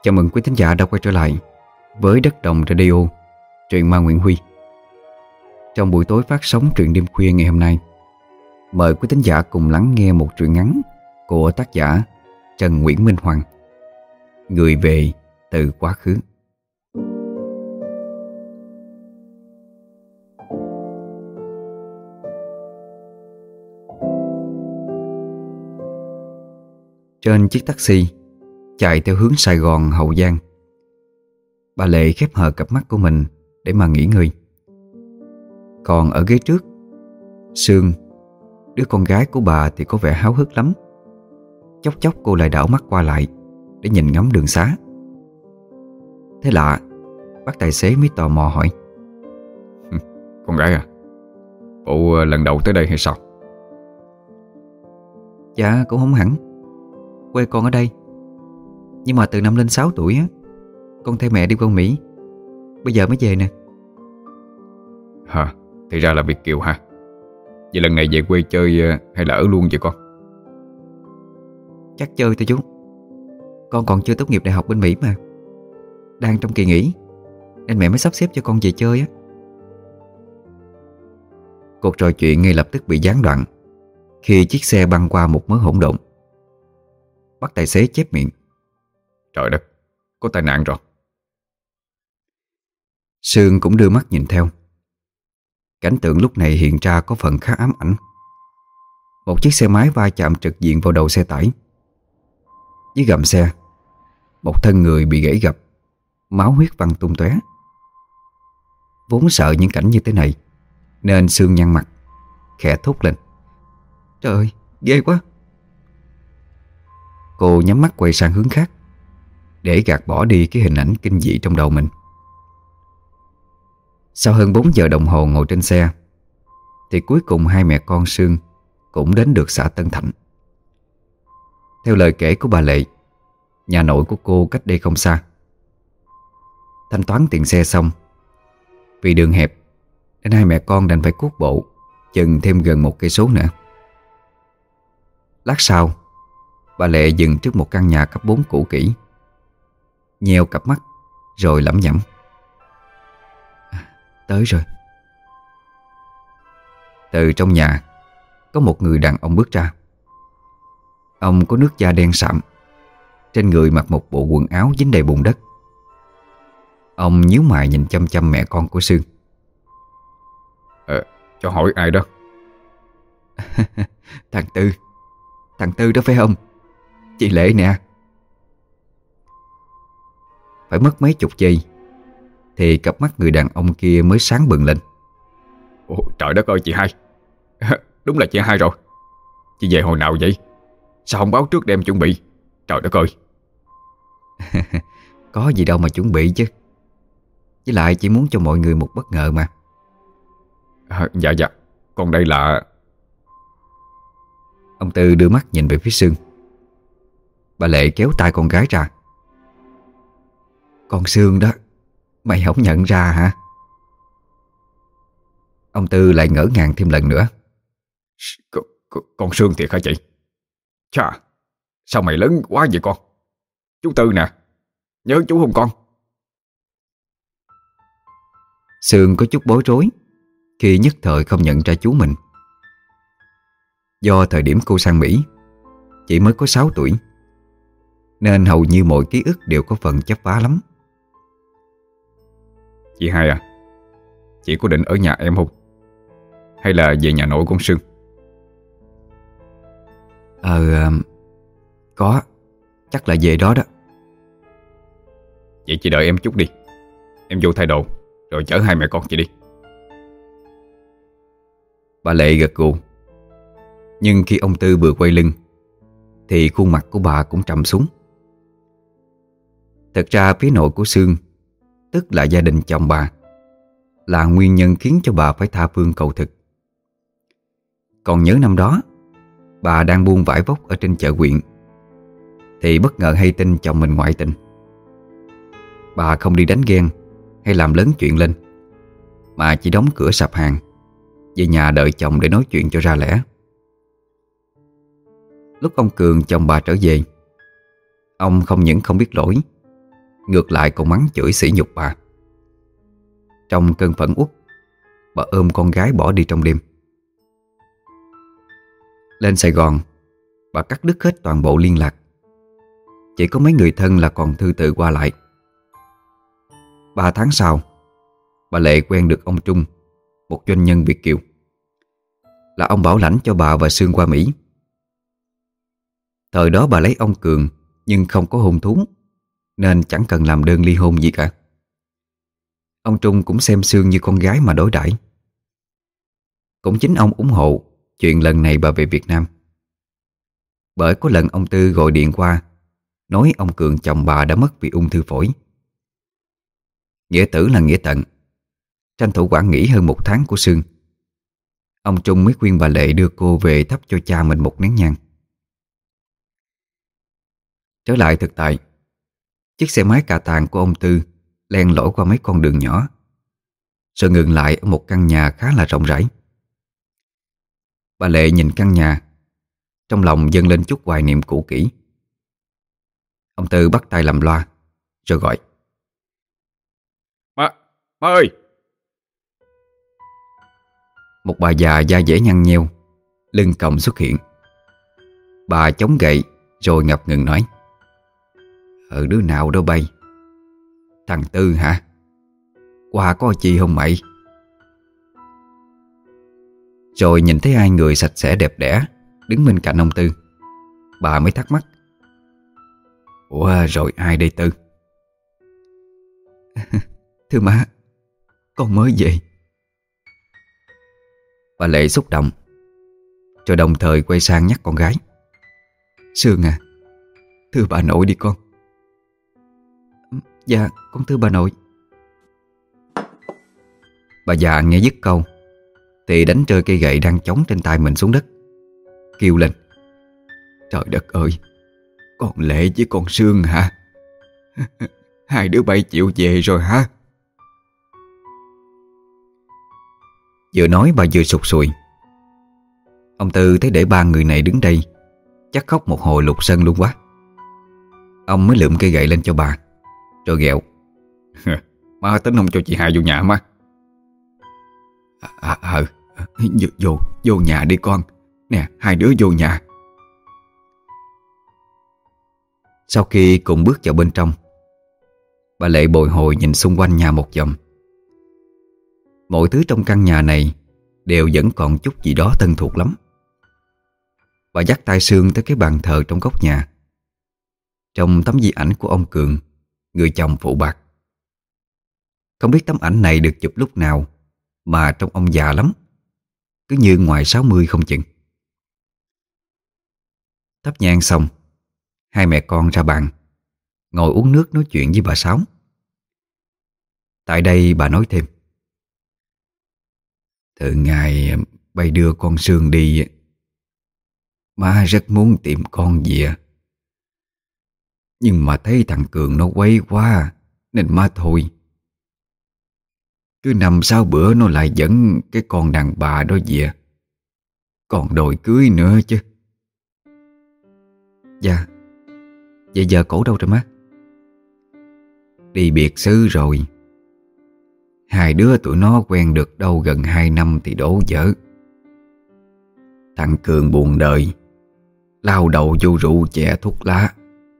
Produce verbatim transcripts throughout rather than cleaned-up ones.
Chào mừng quý thính giả đã quay trở lại với Đất Đồng Radio, truyện ma Nguyễn Huy. Trong buổi tối phát sóng truyện đêm khuya ngày hôm nay, mời quý thính giả cùng lắng nghe một truyện ngắn của tác giả Trần Nguyễn Minh Hoàng, Người về từ quá khứ. Trên chiếc taxi chạy theo hướng Sài Gòn Hậu Giang, bà Lệ khép hờ cặp mắt của mình để mà nghỉ ngơi. Còn ở ghế trước, Sương, đứa con gái của bà thì có vẻ háo hức lắm. Chốc chốc cô lại đảo mắt qua lại để nhìn ngắm đường xá. Thế lạ, bác tài xế mới tò mò hỏi: Con gái à, bộ lần đầu tới đây hay sao? Dạ cũng không hẳn. Quê con ở đây, nhưng mà từ năm lên sáu tuổi á, con theo mẹ đi qua Mỹ. Bây giờ mới về nè. Hả, thì ra là Việt kiều hả? Vậy lần này về quê chơi hay là ở luôn vậy con? Chắc chơi thôi chú. Con còn chưa tốt nghiệp đại học bên Mỹ mà, đang trong kỳ nghỉ, nên mẹ mới sắp xếp cho con về chơi á. Cuộc trò chuyện ngay lập tức bị gián đoạn khi chiếc xe băng qua một mớ hỗn độn. Bác tài xế chép miệng: Trời đất, có tai nạn rồi. Sương cũng đưa mắt nhìn theo. Cảnh tượng lúc này hiện ra có phần khá ám ảnh. Một chiếc xe máy va chạm trực diện vào đầu xe tải. Dưới gầm xe, một thân người bị gãy gập, máu huyết văng tung tóe. Vốn sợ những cảnh như thế này nên Sương nhăn mặt, khẽ thốt lên: Trời ơi, ghê quá. Cô nhắm mắt quay sang hướng khác để gạt bỏ đi cái hình ảnh kinh dị trong đầu mình. Sau hơn bốn giờ đồng hồ ngồi trên xe, thì cuối cùng hai mẹ con Sương cũng đến được xã Tân Thạnh. Theo lời kể của bà Lệ, nhà nội của cô cách đây không xa. Thanh toán tiền xe xong, vì đường hẹp nên hai mẹ con đành phải cuốc bộ chừng thêm gần một cây số nữa. Lát sau, bà Lệ dừng trước một căn nhà cấp bốn cũ kỹ, nheo cặp mắt rồi lẩm nhẩm: à, Tới rồi. Từ trong nhà có một người đàn ông bước ra. Ông có nước da đen sạm, trên người mặc một bộ quần áo dính đầy bùn đất. Ông nhíu mày nhìn chăm chăm mẹ con của Sương. Ờ, cho hỏi ai đó? Thằng Tư. Thằng Tư đó phải không? Chị Lệ nè. Phải mất mấy chục giây thì cặp mắt người đàn ông kia mới sáng bừng lên. Ồ, trời đất ơi chị hai. Đúng là chị hai rồi. Chị về hồi nào vậy? Sao không báo trước để em chuẩn bị? Trời đất ơi. Có gì đâu mà chuẩn bị chứ. Với lại chỉ muốn cho mọi người một bất ngờ mà. à, Dạ dạ, còn đây là... Ông Tư đưa mắt nhìn về phía Sương. Bà Lệ kéo tay con gái ra. Con Sương đó, mày không nhận ra hả? Ông Tư lại ngỡ ngàng thêm lần nữa. Con, con, con Sương thiệt hả chị? Chà, sao mày lớn quá vậy con? Chú Tư nè, nhớ chú không con? Sương có chút bối rối khi nhất thời không nhận ra chú mình. Do thời điểm cô sang Mỹ chỉ mới có sáu tuổi, nên hầu như mọi ký ức đều có phần chấp vá lắm. Chị hai à, chị có định ở nhà em không? Hay là về nhà nội con Sương? Ờ, có, chắc là về đó đó. Vậy chị đợi em chút đi, em vô thay đồ rồi chở hai mẹ con chị đi. Bà Lệ gật gù. Nhưng khi ông Tư vừa quay lưng thì khuôn mặt của bà cũng trầm xuống. Thật ra phía nội của Sương, tức là gia đình chồng bà, là nguyên nhân khiến cho bà phải tha phương cầu thực. Còn nhớ năm đó bà đang buôn vải vóc ở trên chợ huyện thì bất ngờ hay tin chồng mình ngoại tình. Bà không đi đánh ghen hay làm lớn chuyện lên, mà chỉ đóng cửa sạp hàng, về nhà đợi chồng để nói chuyện cho ra lẽ. Lúc ông Cường chồng bà trở về, ông không những không biết lỗi ngược lại còn mắng chửi sỉ nhục bà. Trong cơn phẫn uất, bà ôm con gái bỏ đi trong đêm. Lên Sài Gòn, bà cắt đứt hết toàn bộ liên lạc. Chỉ có mấy người thân là còn thư từ qua lại. Ba tháng sau, bà Lệ quen được ông Trung, một doanh nhân Việt kiều. Là ông bảo lãnh cho bà và Sương qua Mỹ. Thời đó bà lấy ông Cường nhưng không có hôn thú, nên chẳng cần làm đơn ly hôn gì cả. Ông Trung cũng xem Sương như con gái mà đối đãi. Cũng chính ông ủng hộ chuyện lần này bà về Việt Nam. Bởi có lần ông Tư gọi điện qua nói ông Cường chồng bà đã mất vì ung thư phổi. Nghĩa tử là nghĩa tận. Tranh thủ quản nghỉ hơn một tháng của Sương, ông Trung mới khuyên bà Lệ đưa cô về thắp cho cha mình một nén nhang. Trở lại thực tại, chiếc xe máy cà tàng của ông Tư len lỏi qua mấy con đường nhỏ, rồi ngừng lại ở một căn nhà khá là rộng rãi. Bà Lệ nhìn căn nhà, trong lòng dâng lên chút hoài niệm cũ kỹ. Ông Tư bắt tay làm loa rồi gọi: Má, má ơi! Một bà già da dẻ nhăn nheo, lưng còng xuất hiện. Bà chống gậy rồi ngập ngừng nói: Ở đứa nào đó bay? Thằng Tư hả? Qua có chi không mày? Rồi nhìn thấy hai người sạch sẽ đẹp đẽ đứng bên cạnh ông Tư, bà mới thắc mắc: Ủa rồi ai đây Tư? Thưa má, con mới về. Bà Lệ xúc động, rồi đồng thời quay sang nhắc con gái: Sương à, thưa bà nội đi con. Dạ con thưa bà nội. Bà già nghe dứt câu thì đánh rơi cây gậy đang chống trên tay mình xuống đất, kêu lên: Trời đất ơi, con Lệ với con Sương hả? Hai đứa bay chịu về rồi hả? Vừa nói bà vừa sụt sùi. Ông Tư thấy để ba người này đứng đây chắc khóc một hồi lục sân luôn quá. Ông mới lượm cây gậy lên cho bà rồi ghẹo: Má tính không cho chị hai vô nhà má. À, à, à, vô, vô, vô nhà đi con. Nè, hai đứa vô nhà. Sau khi cùng bước vào bên trong, bà Lệ bồi hồi nhìn xung quanh nhà một vòng. Mọi thứ trong căn nhà này đều vẫn còn chút gì đó thân thuộc lắm. Bà dắt tay Sương tới cái bàn thờ trong góc nhà. Trong tấm di ảnh của ông Cường, người chồng phụ bạc. Không biết tấm ảnh này được chụp lúc nào mà trông ông già lắm, cứ như ngoài sáu mươi không chừng. Thắp nhang xong, hai mẹ con ra bàn ngồi uống nước nói chuyện với bà Sáu. Tại đây bà nói thêm: Từ ngày bay đưa con Sương đi, má rất muốn tìm con về. Nhưng mà thấy thằng Cường nó quấy quá nên má thôi. Cứ năm sáu bữa nó lại dẫn cái con đàn bà đó về, còn đòi cưới nữa chứ. Dạ, vậy giờ cổ đâu rồi má? Đi biệt xứ rồi. Hai đứa tụi nó quen được đâu gần hai năm thì đổ vỡ. Thằng Cường buồn đời, lao đầu vô rượu chè thuốc lá.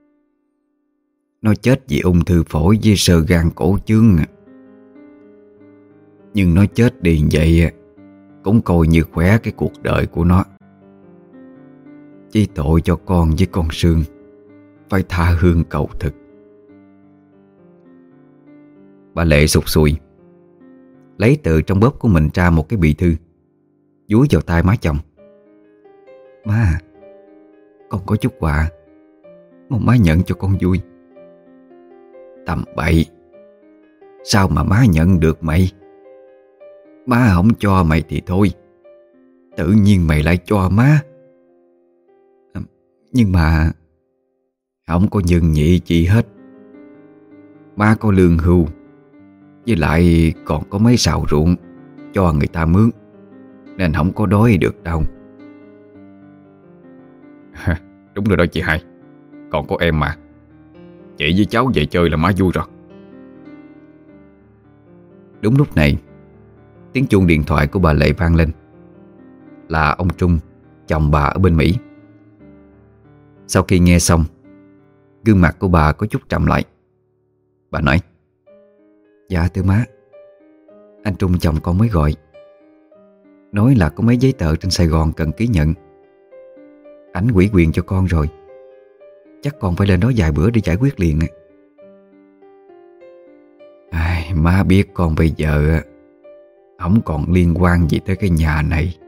Nó chết vì ung thư phổi với xơ gan cổ chướng. Nhưng nó chết đi vậy cũng coi như khỏe cái cuộc đời của nó. Chỉ tội cho con với con Sương phải tha hương cầu thực. Bà Lệ sụt sùi, lấy từ trong bóp của mình ra một cái bì thư, dúi vào tay má chồng: Má, con có chút quà, mong má nhận cho con vui. Tầm bậy, sao mà má nhận được mày? Má không cho mày thì thôi, tự nhiên mày lại cho má. Nhưng mà không có nhân nhị gì hết. Má có lương hưu, với lại còn có mấy sào ruộng cho người ta mướn, nên không có đói được đâu. Đúng rồi đó chị hai, còn có em mà. Chị với cháu về chơi là má vui rồi. Đúng lúc này, tiếng chuông điện thoại của bà Lệ vang lên. Là ông Trung, chồng bà ở bên Mỹ. Sau khi nghe xong, gương mặt của bà có chút trầm lại. Bà nói: Dạ thưa má, anh Trung chồng con mới gọi, nói là có mấy giấy tờ trên Sài Gòn cần ký nhận. Ảnh ủy quyền cho con rồi, chắc con phải lên đó vài bữa để giải quyết liền. Ai, má biết con bây giờ không còn liên quan gì tới cái nhà này.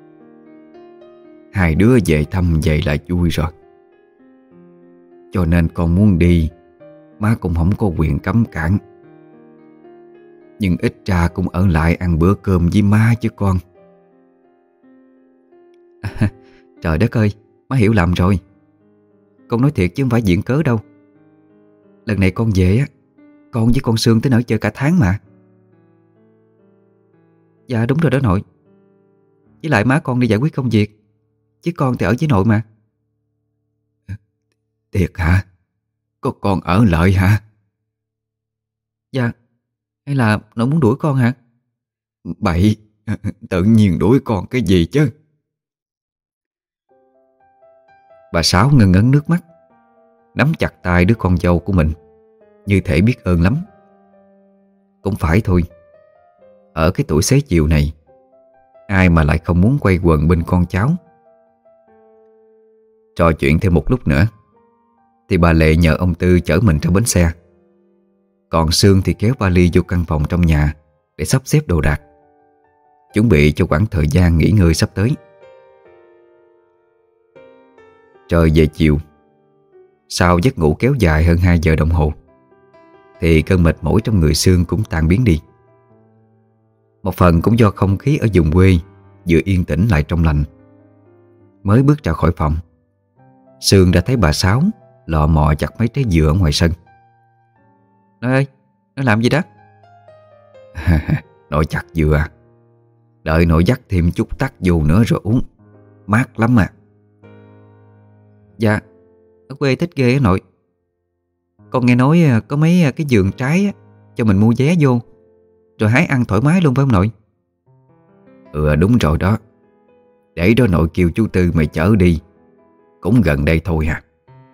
Hai đứa về thăm vậy là vui rồi. Cho nên con muốn đi, má cũng không có quyền cấm cản. Nhưng ít ra cũng ở lại ăn bữa cơm với má chứ con. À, trời đất ơi, má hiểu lầm rồi. Con nói thiệt chứ không phải diễn cớ đâu. Lần này con về á, con với con Sương tới nở chơi cả tháng mà. Dạ đúng rồi đó nội. Với lại má con đi giải quyết công việc, chứ con thì ở với nội mà. Thiệt hả? Có con ở lại hả? Dạ. Hay là nội muốn đuổi con hả? Bậy, tự nhiên đuổi con cái gì chứ? Bà Sáu ngân ngấn nước mắt, nắm chặt tay đứa con dâu của mình, như thể biết ơn lắm. Cũng phải thôi, ở cái tuổi xế chiều này, ai mà lại không muốn quay quần bên con cháu. Trò chuyện thêm một lúc nữa thì bà Lệ nhờ ông Tư chở mình ra bến xe. Còn Sương thì kéo vali vô căn phòng trong nhà để sắp xếp đồ đạc, chuẩn bị cho quãng thời gian nghỉ ngơi sắp tới. Trời về chiều, sau giấc ngủ kéo dài hơn hai giờ đồng hồ, thì cơn mệt mỏi trong người Sương cũng tan biến đi. Một phần cũng do không khí ở vùng quê vừa yên tĩnh lại trong lành. Mới bước ra khỏi phòng, Sương đã thấy bà Sáu lọ mọ chặt mấy trái dừa ở ngoài sân. Nội ơi, nó làm gì đó? Nội chặt dừa à? Đợi nội dắt thêm chút tắc vô nữa rồi uống, mát lắm à. Dạ, ở quê thích ghê á nội. Con nghe nói có mấy cái vườn trái á, cho mình mua vé vô rồi hái ăn thoải mái luôn phải không nội? Ừ đúng rồi đó. Để đó nội kêu chú Tư mày chở đi, cũng gần đây thôi à.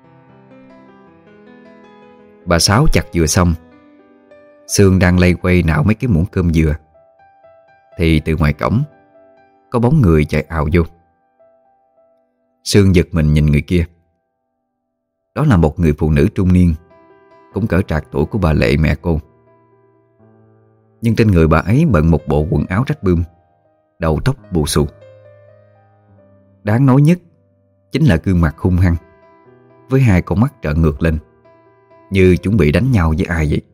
Bà Sáu chặt dừa xong, Sương đang lây quay nạo mấy cái muỗng cơm dừa, thì từ ngoài cổng có bóng người chạy ào vô. Sương giật mình nhìn người kia. Đó là một người phụ nữ trung niên, cũng cỡ trạc tuổi của bà Lệ mẹ cô. Nhưng trên người bà ấy bận một bộ quần áo rách bươm, đầu tóc bù xù. Đáng nói nhất chính là gương mặt hung hăng, với hai con mắt trợn ngược lên, như chuẩn bị đánh nhau với ai vậy.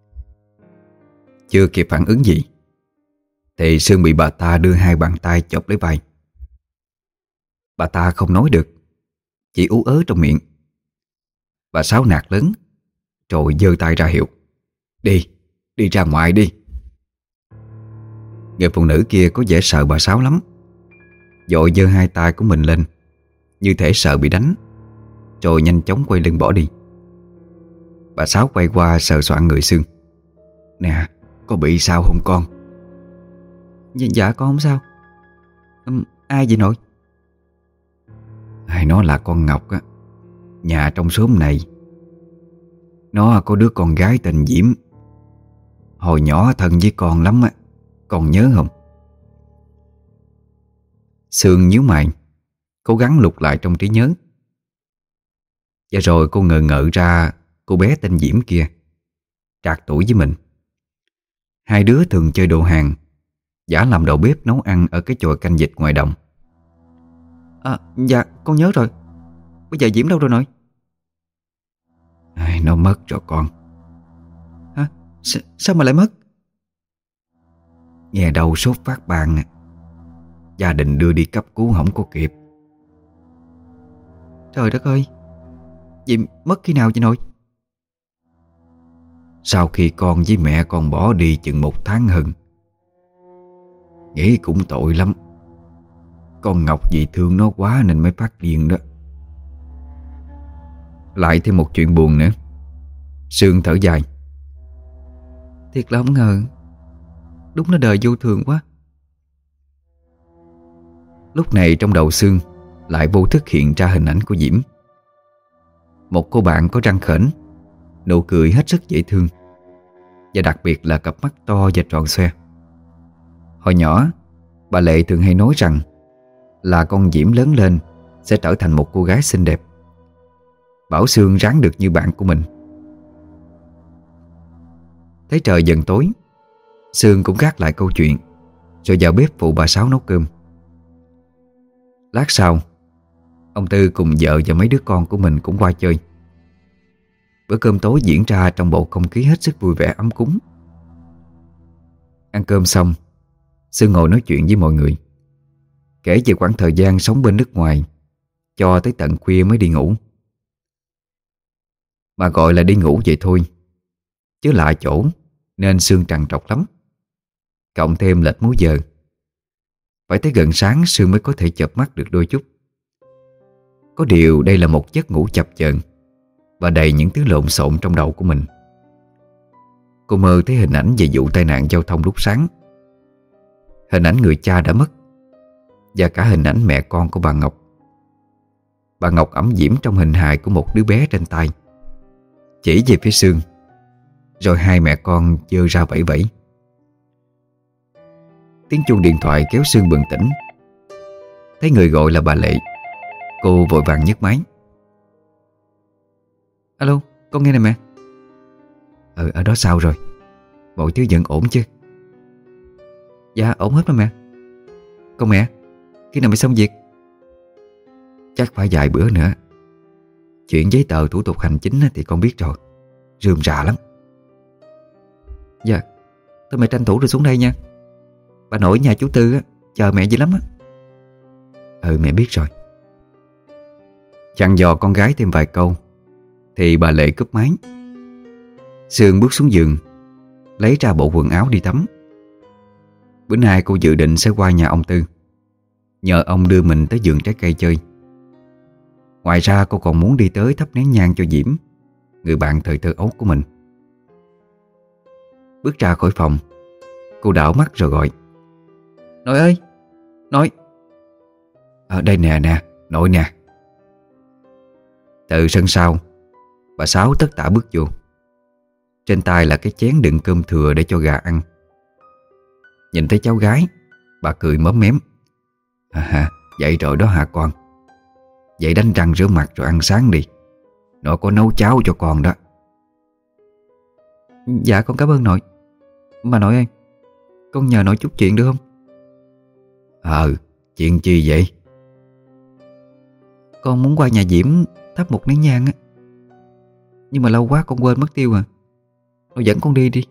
Chưa kịp phản ứng gì thì Sương bị bà ta đưa hai bàn tay chộp lấy vai. Bà ta không nói được, chỉ ú ớ trong miệng. Bà Sáu nạt lớn rồi giơ tay ra hiệu: Đi, đi ra ngoài đi. Người phụ nữ kia có vẻ sợ bà Sáu lắm, vội giơ hai tay của mình lên, như thể sợ bị đánh, rồi nhanh chóng quay lưng bỏ đi. Bà Sáu quay qua sờ soạng người Sương: Nè, có bị sao không con? Dạ, dạ con không sao. um, Ai vậy nội? Hay nó là con Ngọc á, nhà trong xóm này. Nó có đứa con gái tên Diễm, hồi nhỏ thân với con lắm á, con nhớ không? Sương nhíu mày, cố gắng lục lại trong trí nhớ. Và rồi cô ngờ ngợ ra cô bé tên Diễm kia trạc tuổi với mình. Hai đứa thường chơi đồ hàng, giả làm đầu bếp nấu ăn ở cái chòi canh vịt ngoài đồng. À, dạ con nhớ rồi. Bây giờ Diễm đâu rồi nội? Ai, nó mất rồi con. Hả? S sao mà lại mất? Nghe đầu sốt phát ban, gia đình đưa đi cấp cứu không có kịp. Trời đất ơi, Diễm mất khi nào vậy nội? Sau khi con với mẹ con bỏ đi chừng một tháng hơn. Nghĩ cũng tội lắm. Con Ngọc vì thương nó quá nên mới phát điên đó. Lại thêm một chuyện buồn nữa. Sương thở dài. Thiệt là không ngờ, đúng là đời vô thường quá. Lúc này trong đầu Sương lại vô thức hiện ra hình ảnh của Diễm. Một cô bạn có răng khểnh, nụ cười hết sức dễ thương, và đặc biệt là cặp mắt to và tròn xoe. Hồi nhỏ, bà Lệ thường hay nói rằng là con Diễm lớn lên sẽ trở thành một cô gái xinh đẹp, bảo Sương ráng được như bạn của mình. Thấy trời dần tối, Sương cũng gác lại câu chuyện rồi vào bếp phụ bà Sáu nấu cơm. Lát sau, ông Tư cùng vợ và mấy đứa con của mình cũng qua chơi. Bữa cơm tối diễn ra trong bầu không khí hết sức vui vẻ ấm cúng. Ăn cơm xong, Sương ngồi nói chuyện với mọi người, kể về quãng thời gian sống bên nước ngoài cho tới tận khuya mới đi ngủ. Mà gọi là đi ngủ vậy thôi, chứ lạ chỗ nên Sương trằn trọc lắm. Cộng thêm lệch múi giờ, phải tới gần sáng Sương mới có thể chợp mắt được đôi chút. Có điều đây là một giấc ngủ chập chờn và đầy những thứ lộn xộn trong đầu của mình. Cô mơ thấy hình ảnh về vụ tai nạn giao thông lúc sáng, hình ảnh người cha đã mất, và cả hình ảnh mẹ con của bà Ngọc. Bà Ngọc ẵm diễm trong hình hài của một đứa bé trên tay, chỉ về phía Sương, rồi hai mẹ con giơ ra vẫy vẫy. Tiếng chuông điện thoại kéo Sương bừng tỉnh. Thấy người gọi là bà Lệ, cô vội vàng nhấc máy. Alo, con nghe nè mẹ. Ừ, ở đó sao rồi? Mọi thứ vẫn ổn chứ? Dạ ổn hết mà mẹ. Còn mẹ, khi nào mẹ xong việc? Chắc phải vài bữa nữa. Chuyện giấy tờ thủ tục hành chính thì con biết rồi, rườm rà lắm. Dạ, thôi mẹ tranh thủ rồi xuống đây nha. Bà nội nhà chú Tư á, chờ mẹ dữ lắm á. Ừ, mẹ biết rồi. Dặn dò con gái thêm vài câu thì bà Lệ cúp máy. Sương bước xuống giường, lấy ra bộ quần áo đi tắm. Bữa nay cô dự định sẽ qua nhà ông Tư, nhờ ông đưa mình tới vườn trái cây chơi. Ngoài ra cô còn muốn đi tới thắp nén nhang cho Diễm, người bạn thời thơ ấu của mình. Bước ra khỏi phòng, cô đảo mắt rồi gọi: Nội ơi, nội. Ở đây nè nè, nội nè. Từ sân sau, bà Sáu tất tả bước vô. Trên tay là cái chén đựng cơm thừa để cho gà ăn. Nhìn thấy cháu gái, bà cười móm mém: À ha, dậy rồi đó hả con? Dậy đánh răng rửa mặt rồi ăn sáng đi. Nội có nấu cháo cho con đó. Dạ con cảm ơn nội. Mà nội ơi, con nhờ nội chút chuyện được không? Ờ, chuyện chi vậy? Con muốn qua nhà Diễm thắp một nén nhang á, nhưng mà lâu quá con quên mất tiêu à. Nội dẫn con đi đi.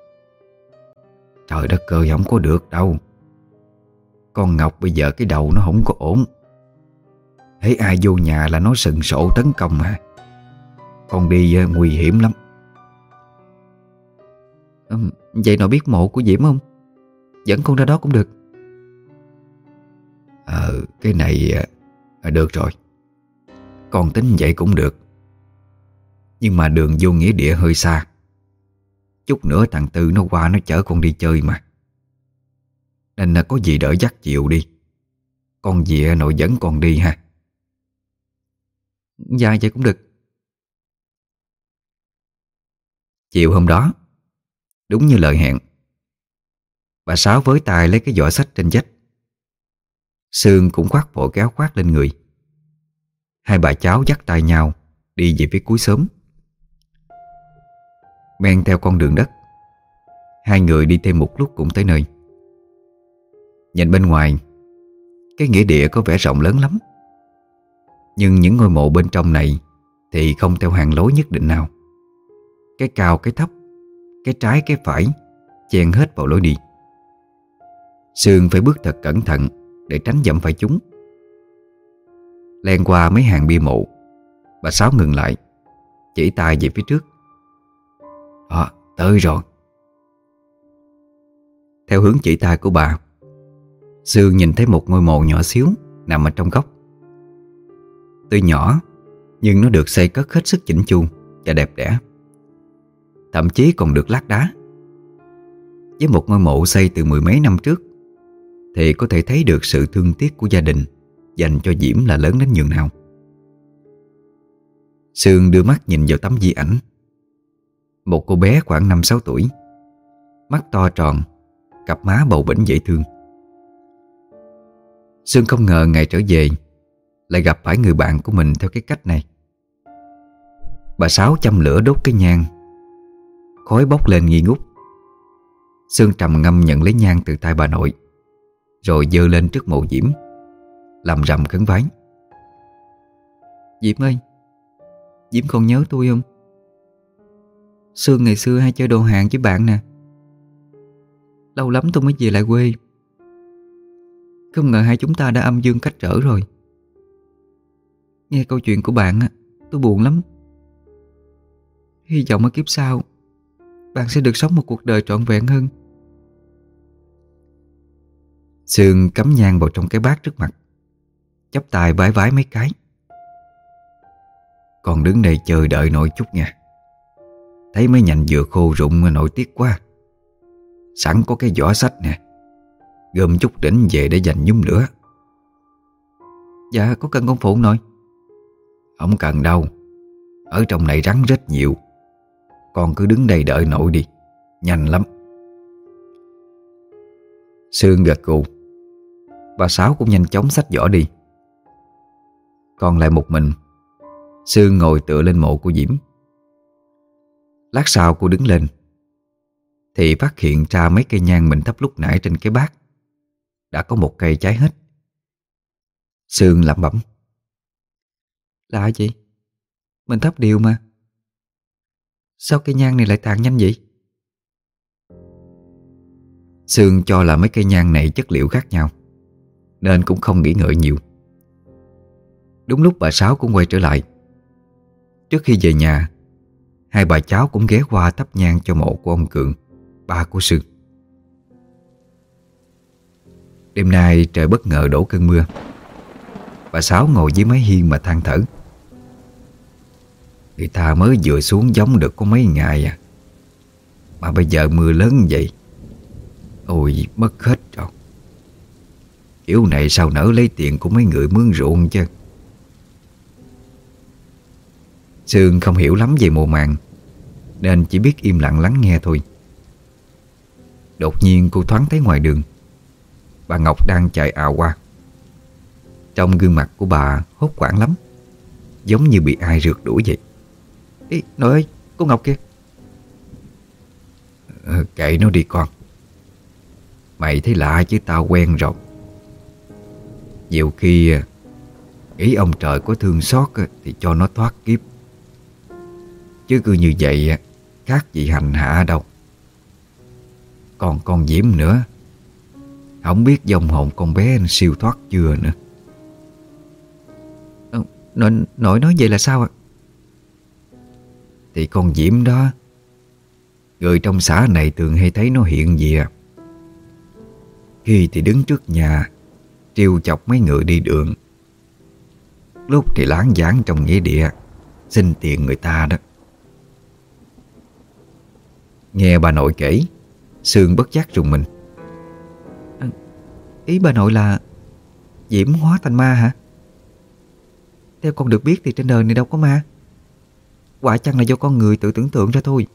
Trời đất ơi, không có được đâu. Con Ngọc bây giờ cái đầu nó không có ổn. Thấy ai vô nhà là nó sừng sộ tấn công mà. Con đi nguy hiểm lắm. ừ, Vậy nội biết mộ của Diễm không? Dẫn con ra đó cũng được. Ờ, cái này à, được rồi. Con tính vậy cũng được. Nhưng mà đường vô nghĩa địa hơi xa. Chút nữa thằng Tư nó qua nó chở con đi chơi mà. Nên là có gì đỡ dắt chiều đi. Con về nội dẫn con đi ha. Dạ vậy cũng được. Chiều hôm đó, đúng như lời hẹn, bà Sáu với tay lấy cái giỏ sách trên vách. Sương cũng khoác bộ cái áo khoác lên người. Hai bà cháu dắt tay nhau đi về phía cuối xóm. Men theo con đường đất, hai người đi thêm một lúc cũng tới nơi. Nhìn bên ngoài, cái nghĩa địa có vẻ rộng lớn lắm. Nhưng những ngôi mộ bên trong này thì không theo hàng lối nhất định nào. Cái cao cái thấp, cái trái cái phải chen hết vào lối đi. Sương phải bước thật cẩn thận để tránh dẫm phải chúng. Len qua mấy hàng bia mộ, bà Sáu ngừng lại, chỉ tay về phía trước. Đó, tới rồi. Theo hướng chỉ tay của bà, Sương nhìn thấy một ngôi mộ nhỏ xíu nằm ở trong góc. Tuy nhỏ, nhưng nó được xây cất hết sức chỉnh chu và đẹp đẽ. thậm chí còn được lát đá. Với một ngôi mộ xây từ mười mấy năm trước thì có thể thấy được sự thương tiếc của gia đình dành cho Diễm là lớn đến nhường nào. Sương đưa mắt nhìn vào tấm di ảnh. Một cô bé khoảng năm sáu tuổi, mắt to tròn, cặp má bầu bĩnh dễ thương. Sương không ngờ ngày trở về lại gặp phải người bạn của mình theo cái cách này. Bà Sáu châm lửa đốt cái nhang, khói bốc lên nghi ngút. Sương trầm ngâm nhận lấy nhang từ tay bà nội, rồi giơ lên trước mộ Diễm, làm rầm khấn vái. Diễm ơi, Diễm còn nhớ tôi không? Sương ngày xưa hay chơi đồ hàng với bạn nè. Lâu lắm tôi mới về lại quê. Không ngờ hai chúng ta đã âm dương cách trở rồi. Nghe câu chuyện của bạn tôi buồn lắm. Hy vọng ở kiếp sau bạn sẽ được sống một cuộc đời trọn vẹn hơn. Sương cắm nhang vào trong cái bát trước mặt, chắp tay vái vái mấy cái. Con đứng đây chờ đợi nội chút nha. Thấy mấy nhành dừa khô rụng nội tiếc quá. Sẵn có cái giỏ sách nè, gom chút đỉnh về để dành nhúm nữa. Dạ có cần con phụ nội? Không cần đâu. Ở trong này rắn rất nhiều. Con cứ đứng đây đợi nội đi, nhanh lắm. Sương gật gù. Bà Sáu cũng nhanh chóng xách giỏ đi. Còn lại một mình, Sương ngồi tựa lên mộ của Diễm. Lát sau cô đứng lên thì phát hiện ra mấy cây nhang mình thắp lúc nãy trên cái bát đã có một cây cháy hết. Sương lẩm bẩm: lạ gì? Mình thắp đều mà. Sao cây nhang này lại tàn nhanh vậy? Sương cho là mấy cây nhang này chất liệu khác nhau nên cũng không nghĩ ngợi nhiều. Đúng lúc bà Sáu cũng quay trở lại. Trước khi về nhà, hai bà cháu cũng ghé qua thắp nhang cho mộ của ông Cường, ba của Sương. Đêm nay trời bất ngờ đổ cơn mưa. Bà Sáu ngồi dưới mái hiên mà than thở. Người ta mới vừa xuống giống được có mấy ngày à, mà bây giờ mưa lớn vậy. Ôi mất hết rồi. Kiểu này sao nỡ lấy tiền của mấy người mướn ruộng chứ. Sương không hiểu lắm về mùa màng nên chỉ biết im lặng lắng nghe thôi. Đột nhiên cô thoáng thấy ngoài đường bà Ngọc đang chạy ào qua. Trong gương mặt của bà hốt hoảng lắm, giống như bị ai rượt đuổi vậy. Ê, nội ơi, cô Ngọc kìa. ờ, Kệ nó đi con. Mày thấy lạ chứ tao quen rồi. Nhiều khi nghĩ ông trời có thương xót thì cho nó thoát kiếp, chứ cứ như vậy khác gì hành hạ đâu. Còn con Diễm nữa, không biết dòng hồn con bé siêu thoát chưa nữa. ờ, Nội, nội nói vậy là sao ạ? Thì con Diễm đó, người trong xã này thường hay thấy nó hiện về. Khi thì đứng trước nhà trêu chọc mấy người đi đường, lúc thì láng giảng trong nghĩa địa xin tiền người ta đó. Nghe bà nội kể, Sương bất giác rùng mình. à, Ý bà nội là Diễm hóa thành ma hả? Theo con được biết thì trên đời này đâu có ma. Quả chăng là do con người tự tưởng tượng ra thôi.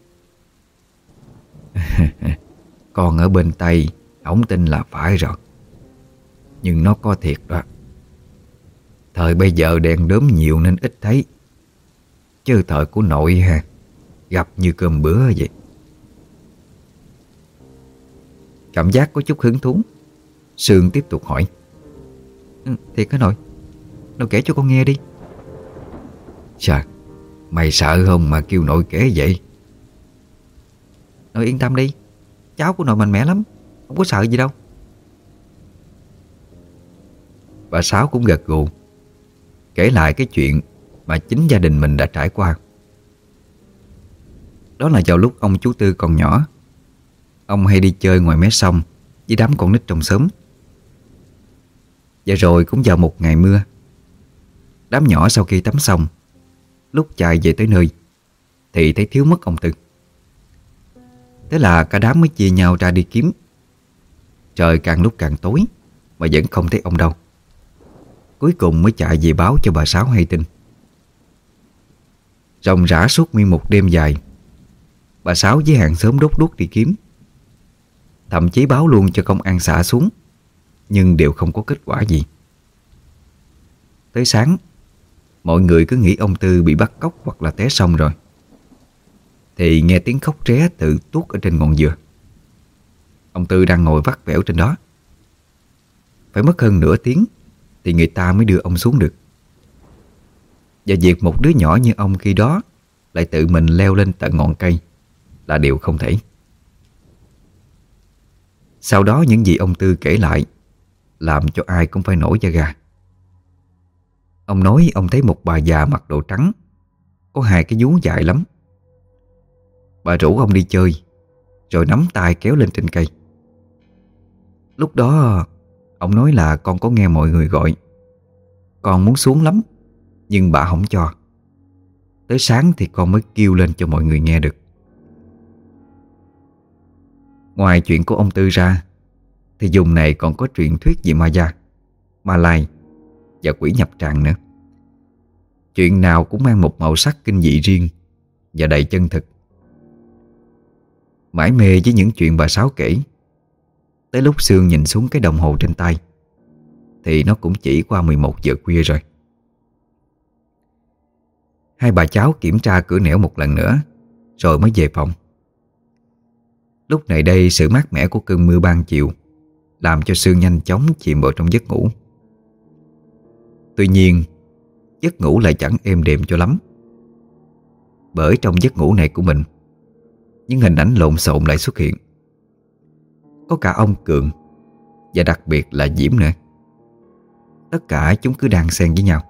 Con ở bên Tây không tin là phải rồi, nhưng nó có thiệt đó. Thời bây giờ đèn đốm nhiều nên ít thấy, chứ thời của nội ha, gặp như cơm bữa vậy. Cảm giác có chút hứng thú, Sương tiếp tục hỏi. ừ, Thiệt hả nội? Nội kể cho con nghe đi. Sao? Mày sợ không mà kêu nội kể vậy? Nội yên tâm đi, cháu của nội mạnh mẽ lắm, không có sợ gì đâu. Bà Sáu cũng gật gù, kể lại cái chuyện mà chính gia đình mình đã trải qua. Đó là vào lúc ông chú Tư còn nhỏ. Ông hay đi chơi ngoài mé sông với đám con nít trong xóm. Và rồi cũng vào một ngày mưa, đám nhỏ sau khi tắm xong, lúc chạy về tới nơi thì thấy thiếu mất ông Tư. Thế là cả đám mới chia nhau ra đi kiếm. Trời càng lúc càng tối mà vẫn không thấy ông đâu. Cuối cùng mới chạy về báo cho bà Sáu hay tin. Ròng rã suốt nguyên một đêm dài, bà Sáu với hàng xóm đốt đuốc đi kiếm. Thậm chí báo luôn cho công an xã xuống, nhưng đều không có kết quả gì. Tới sáng, mọi người cứ nghĩ ông Tư bị bắt cóc hoặc là té sông rồi, thì nghe tiếng khóc ré từ tuốt ở trên ngọn dừa. Ông Tư đang ngồi vắt vẻo trên đó. Phải mất hơn nửa tiếng thì người ta mới đưa ông xuống được. Và việc một đứa nhỏ như ông khi đó lại tự mình leo lên tận ngọn cây là điều không thể. Sau đó những gì ông Tư kể lại làm cho ai cũng phải nổi da gà. Ông nói ông thấy một bà già mặc đồ trắng, có hai cái vú dài lắm. Bà rủ ông đi chơi, rồi nắm tay kéo lên trên cây. Lúc đó ông nói là con có nghe mọi người gọi, con muốn xuống lắm, nhưng bà không cho. Tới sáng thì con mới kêu lên cho mọi người nghe được. Ngoài chuyện của ông Tư ra, thì vùng này còn có truyền thuyết về ma da, ma lai và quỷ nhập tràng nữa. Chuyện nào cũng mang một màu sắc kinh dị riêng và đầy chân thực. Mải mê với những chuyện bà Sáu kể, tới lúc Sương nhìn xuống cái đồng hồ trên tay thì nó cũng chỉ qua mười một giờ khuya rồi. Hai bà cháu kiểm tra cửa nẻo một lần nữa rồi mới về phòng. Lúc này đây sự mát mẻ của cơn mưa ban chiều làm cho Sương nhanh chóng chìm vào trong giấc ngủ. Tuy nhiên, giấc ngủ lại chẳng êm đềm cho lắm. Bởi trong giấc ngủ này của mình, những hình ảnh lộn xộn lại xuất hiện. Có cả ông Cường, và đặc biệt là Diễm nữa. Tất cả chúng cứ đan xen với nhau.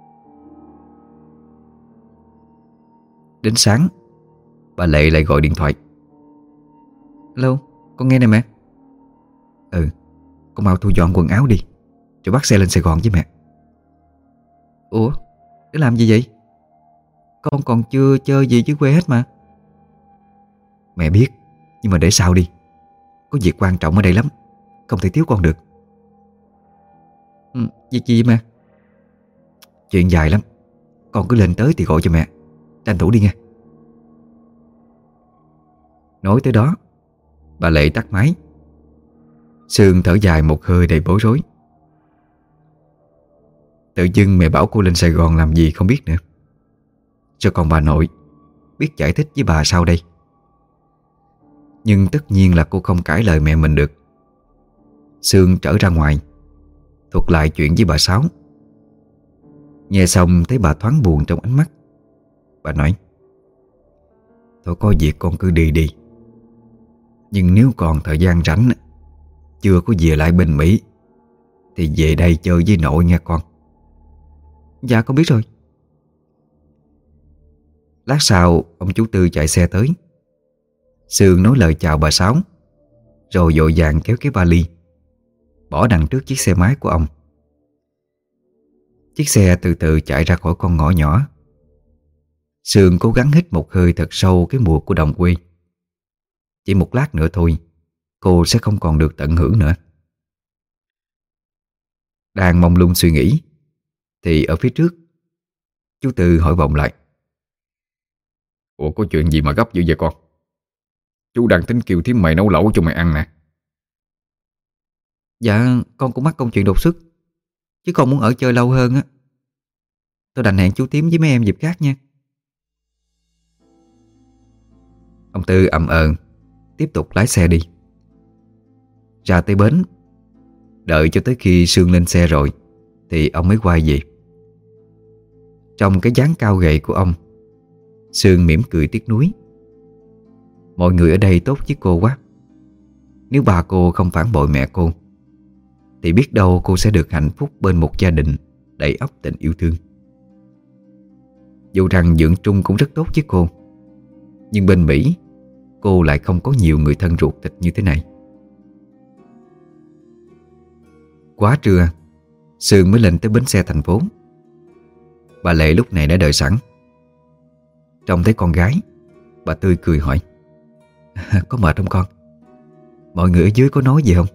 Đến sáng, bà Lệ lại gọi điện thoại. Alo, con nghe nè mẹ. Ừ, con mau thu dọn quần áo đi, rồi bắt xe lên Sài Gòn với mẹ. Ủa, để làm gì vậy? Con còn chưa chơi gì dưới quê hết mà. Mẹ biết, nhưng mà để sau đi. Có việc quan trọng ở đây lắm, không thể thiếu con được. Ừ, việc gì vậy mẹ? Chuyện dài lắm, con cứ lên tới thì gọi cho mẹ. Tranh thủ đi nghe. Nói tới đó, bà Lệ tắt máy. Sương thở dài một hơi đầy bối rối. Tự dưng mẹ bảo cô lên Sài Gòn làm gì không biết nữa. Cho còn bà nội biết giải thích với bà sau đây. Nhưng tất nhiên là cô không cãi lời mẹ mình được. Sương trở ra ngoài, thuật lại chuyện với bà Sáu. Nghe xong thấy bà thoáng buồn trong ánh mắt. Bà nói: Thôi có việc con cứ đi đi, nhưng nếu còn thời gian rảnh, chưa có về lại bên Mỹ, thì về đây chơi với nội nha con. Dạ con biết rồi. Lát sau ông chú Tư chạy xe tới. Sương nói lời chào bà Sáu, rồi vội vàng kéo cái vali bỏ đằng trước chiếc xe máy của ông. Chiếc xe từ từ chạy ra khỏi con ngõ nhỏ. Sương cố gắng hít một hơi thật sâu cái mùi của đồng quê. Chỉ một lát nữa thôi, cô sẽ không còn được tận hưởng nữa. Đang mông lung suy nghĩ, thì ở phía trước, chú Tư hỏi vọng lại: Ủa có chuyện gì mà gấp dữ vậy con? Chú đang tính kêu thím mày nấu lẩu cho mày ăn nè. Dạ con cũng mắc công chuyện đột xuất, chứ con muốn ở chơi lâu hơn á. Tôi đành hẹn chú Tím với mấy em dịp khác nha. Ông Tư ậm ờ tiếp tục lái xe đi. Ra tới bến, đợi cho tới khi Sương lên xe rồi thì ông mới quay về. Trong cái dáng cao gầy của ông, Sương mỉm cười tiếc nuối. Mọi người ở đây tốt với cô quá. Nếu bà cô không phản bội mẹ cô, thì biết đâu cô sẽ được hạnh phúc bên một gia đình đầy ắp tình yêu thương. Dù rằng Dượng Trung cũng rất tốt với cô, nhưng bên Mỹ cô lại không có nhiều người thân ruột thịt như thế này. Quá trưa, Sương mới lên tới bến xe thành phố. Bà Lệ lúc này đã đợi sẵn. Trông thấy con gái, bà tươi cười hỏi: Có mệt không con? Mọi người ở dưới có nói gì không?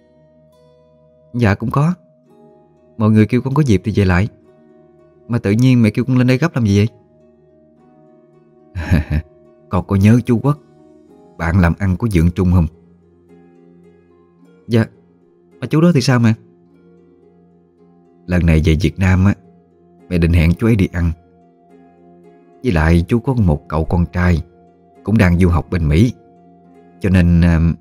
Dạ cũng có. Mọi người kêu con có dịp thì về lại. Mà tự nhiên mẹ kêu con lên đây gấp làm gì vậy? Con có nhớ chú Quốc, bạn làm ăn của Dượng Trung không? Dạ. Mà chú đó thì sao mẹ? Lần này về Việt Nam á, mẹ định hẹn chú ấy đi ăn. Với lại chú có một cậu con trai cũng đang du học bên Mỹ, cho nên uh,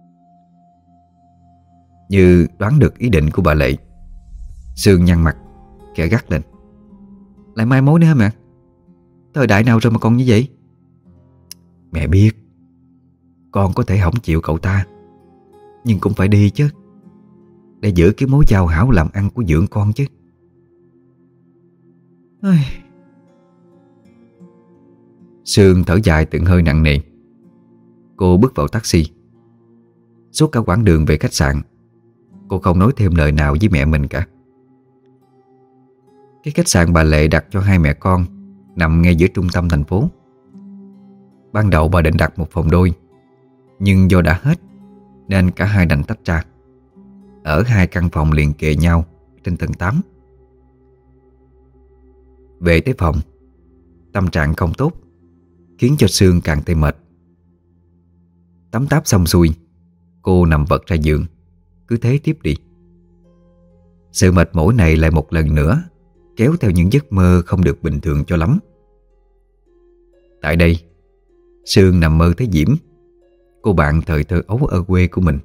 như đoán được ý định của bà Lệ, Sương nhăn mặt khẽ gắt lên. Lại mai mối nữa hả mẹ? Thời đại nào rồi mà còn như vậy? Mẹ biết con có thể không chịu cậu ta, nhưng cũng phải đi chứ, để giữ cái mối giao hảo làm ăn của Dượng con chứ. Ôi. Sương thở dài từng hơi nặng nề. Cô bước vào taxi. Suốt cả quãng đường về khách sạn, cô không nói thêm lời nào với mẹ mình cả. Cái khách sạn bà Lệ đặt cho hai mẹ con nằm ngay giữa trung tâm thành phố. Ban đầu bà định đặt một phòng đôi, nhưng do đã hết nên cả hai đành tách ra, ở hai căn phòng liền kề nhau trên tầng tám. Về tới phòng, tâm trạng không tốt khiến cho Sương càng thêm mệt. Tắm táp xong xuôi, cô nằm vật ra giường, cứ thế tiếp đi. Sự mệt mỏi này lại một lần nữa kéo theo những giấc mơ không được bình thường cho lắm. Tại đây, Sương nằm mơ thấy Diễm, cô bạn thời thơ ấu ở quê của mình.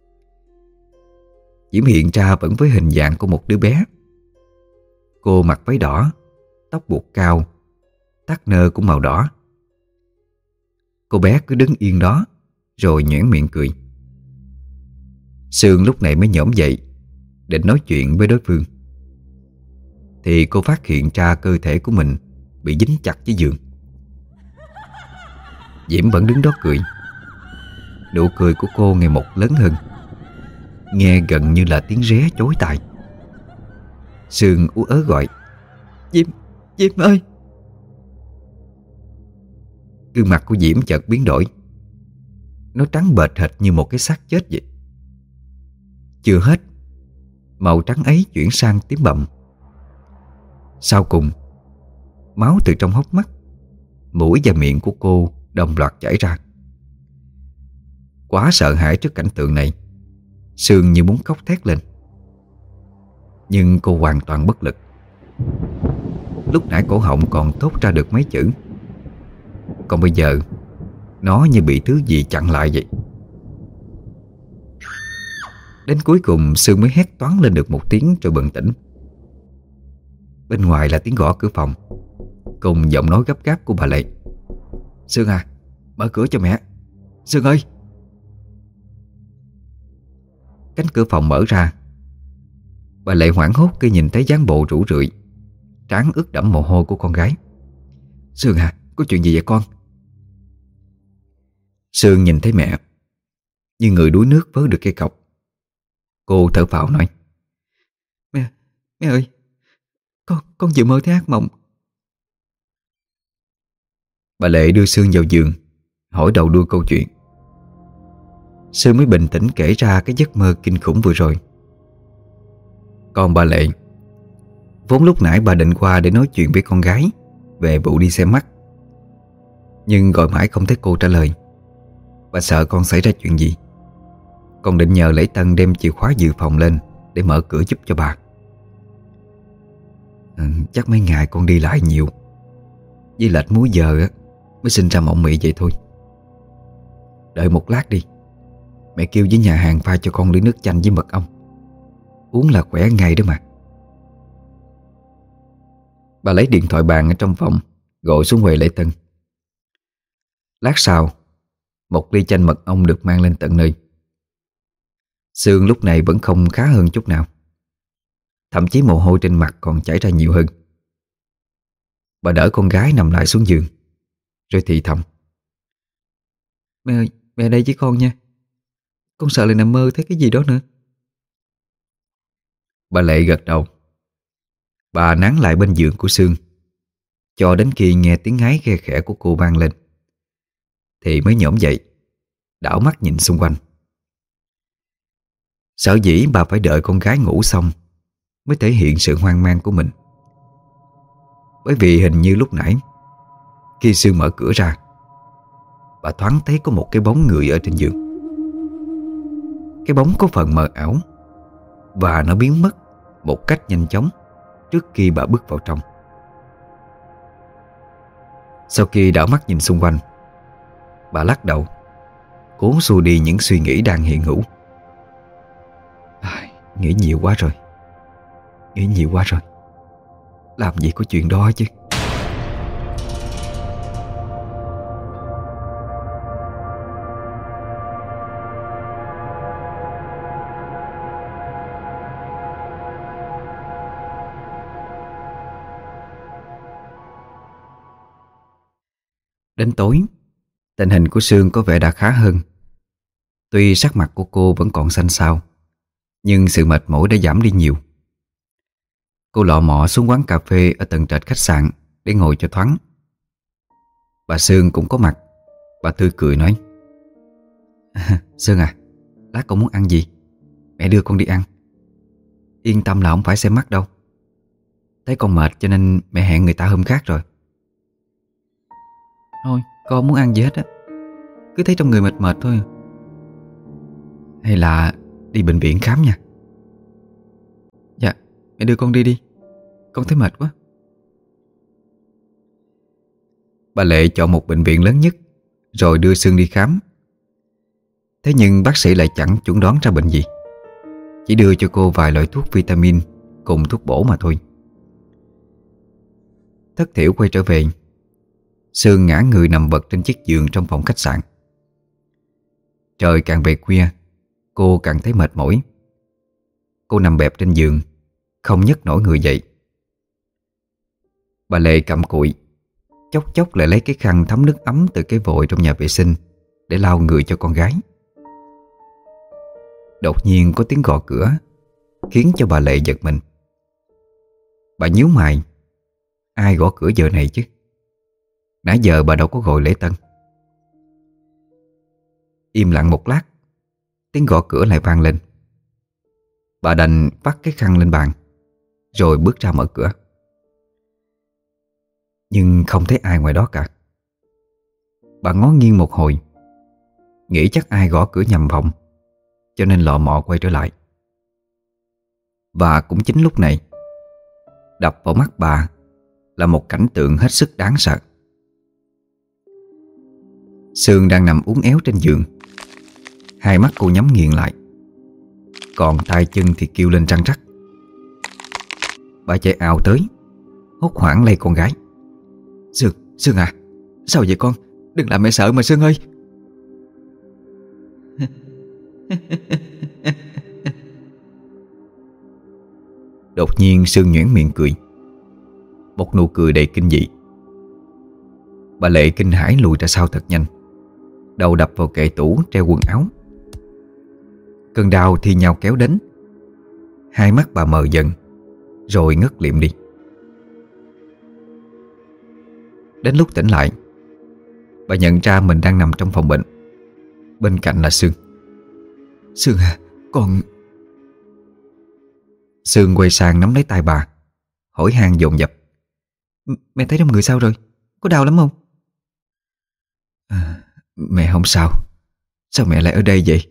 Diễm hiện ra vẫn với hình dạng của một đứa bé. Cô mặc váy đỏ, tóc buộc cao, tắt nơ cũng màu đỏ. Cô bé cứ đứng yên đó rồi nhoẻn miệng cười. Sương lúc này mới nhổm dậy định nói chuyện với đối phương, thì cô phát hiện ra cơ thể của mình bị dính chặt với giường. Diễm vẫn đứng đó cười. Nụ cười của cô ngày một lớn hơn, nghe gần như là tiếng réo chói tai. Sương ú ớ gọi: Diễm, Diễm ơi! Gương mặt của Diễm chợt biến đổi. Nó trắng bệch hệt như một cái xác chết vậy. Chưa hết, màu trắng ấy chuyển sang tím bầm. Sau cùng, máu từ trong hốc mắt, mũi và miệng của cô đồng loạt chảy ra. Quá sợ hãi trước cảnh tượng này, Sương như muốn khóc thét lên. Nhưng cô hoàn toàn bất lực. Lúc nãy cổ họng còn thốt ra được mấy chữ, còn bây giờ nó như bị thứ gì chặn lại vậy. Đến cuối cùng Sương mới hét toáng lên được một tiếng rồi bừng tỉnh. Bên ngoài là tiếng gõ cửa phòng cùng giọng nói gấp gáp của bà Lệ: Sương à, mở cửa cho mẹ. Sương ơi! Cánh cửa phòng mở ra. Bà Lệ hoảng hốt khi nhìn thấy dáng bộ rũ rượi, trán ướt đẫm mồ hôi của con gái. Sương à, có chuyện gì vậy con? Sương nhìn thấy mẹ như người đuối nước vớ được cây cọc. Cô thở phào nói: Mẹ, mẹ ơi, Con, con vừa mơ thấy ác mộng. Bà Lệ đưa Sương vào giường, hỏi đầu đuôi câu chuyện. Sương mới bình tĩnh kể ra cái giấc mơ kinh khủng vừa rồi. Còn bà Lệ, vốn lúc nãy bà định qua để nói chuyện với con gái về vụ đi xem mắt, nhưng gọi mãi không thấy cô trả lời. Bà sợ con xảy ra chuyện gì, còn định nhờ Lễ Tân đem chìa khóa dự phòng lên để mở cửa giúp cho bà. ừ, Chắc mấy ngày con đi lại nhiều, với lệch múi giờ á, mới sinh ra mộng mị vậy thôi. Đợi một lát đi, mẹ kêu với nhà hàng pha cho con ly nước chanh với mật ong, uống là khỏe ngay đó mà. Bà lấy điện thoại bàn ở trong phòng, gọi xuống quầy Lễ Tân. Lát sau, một ly chanh mật ong được mang lên tận nơi. Sương lúc này vẫn không khá hơn chút nào, thậm chí mồ hôi trên mặt còn chảy ra nhiều hơn. Bà đỡ con gái nằm lại xuống giường, rồi thì thầm: Mẹ ơi, mẹ ở đây với con nha. Con sợ lại nằm mơ thấy cái gì đó nữa. Bà Lệ gật đầu. Bà nán lại bên giường của Sương cho đến khi nghe tiếng ngáy khe khẽ của cô vang lên, thì mới nhổm dậy đảo mắt nhìn xung quanh. Sở dĩ bà phải đợi con gái ngủ xong mới thể hiện sự hoang mang của mình. Bởi vì hình như lúc nãy khi Sương mở cửa ra, bà thoáng thấy có một cái bóng người ở trên giường. Cái bóng có phần mờ ảo và nó biến mất một cách nhanh chóng trước khi bà bước vào trong. Sau khi đảo mắt nhìn xung quanh, bà lắc đầu, cố xua đi những suy nghĩ đang hiện hữu. À, nghĩ nhiều quá rồi Nghĩ nhiều quá rồi Làm gì có chuyện đó chứ. Đến tối, tình hình của Sương có vẻ đã khá hơn. Tuy sắc mặt của cô vẫn còn xanh xao, nhưng sự mệt mỏi đã giảm đi nhiều. Cô lọ mọ xuống quán cà phê ở tầng trệt khách sạn để ngồi cho thoáng. Bà Sương cũng có mặt. Bà tươi cười nói: Sương à, lát con muốn ăn gì mẹ đưa con đi ăn. Yên tâm là không phải xem mắt đâu. Thấy con mệt cho nên mẹ hẹn người ta hôm khác rồi. Thôi, con không muốn ăn gì hết á. Cứ thấy trong người mệt mệt thôi. Hay là đi bệnh viện khám nha. Dạ, mẹ đưa con đi đi. Con thấy mệt quá. Bà Lệ chọn một bệnh viện lớn nhất rồi đưa Sương đi khám. Thế nhưng bác sĩ lại chẳng chuẩn đoán ra bệnh gì, chỉ đưa cho cô vài loại thuốc vitamin cùng thuốc bổ mà thôi. Thất thiểu quay trở về, Sương ngã người nằm vật trên chiếc giường trong phòng khách sạn. Trời càng về khuya, cô càng thấy mệt mỏi. Cô nằm bẹp trên giường, không nhấc nổi người dậy. Bà Lệ cặm cụi, chốc chốc lại lấy cái khăn thấm nước ấm từ cái vòi trong nhà vệ sinh để lau người cho con gái. Đột nhiên có tiếng gõ cửa khiến cho bà Lệ giật mình. Bà nhíu mày, ai gõ cửa giờ này chứ? Nãy giờ bà đâu có gọi lễ tân. Im lặng một lát, tiếng gõ cửa lại vang lên. Bà đành vắt cái khăn lên bàn rồi bước ra mở cửa. Nhưng không thấy ai ngoài đó cả. Bà ngó nghiêng một hồi, nghĩ chắc ai gõ cửa nhầm phòng, cho nên lọ mọ quay trở lại. Và cũng chính lúc này, đập vào mắt bà là một cảnh tượng hết sức đáng sợ. Sương đang nằm uốn éo trên giường, hai mắt cô nhắm nghiền lại, còn tay chân thì kêu lên răng rắc. Bà chạy ào tới, hốt hoảng lay con gái. Sương, Sương à, sao vậy con? Đừng làm mẹ sợ mà Sương ơi. Đột nhiên Sương nhoẻn miệng cười, một nụ cười đầy kinh dị. Bà Lệ kinh hãi lùi ra sau thật nhanh, đầu đập vào kệ tủ treo quần áo. Cơn đau thi nhau kéo đến, hai mắt bà mờ dần rồi ngất liệm đi. Đến lúc tỉnh lại, bà nhận ra mình đang nằm trong phòng bệnh. Bên cạnh là Sương. Sương à, con... Sương quay sang nắm lấy tay bà, hỏi han dồn dập. Mẹ thấy trong người sao rồi? Có đau lắm không? À, mẹ không sao. Sao mẹ lại ở đây vậy?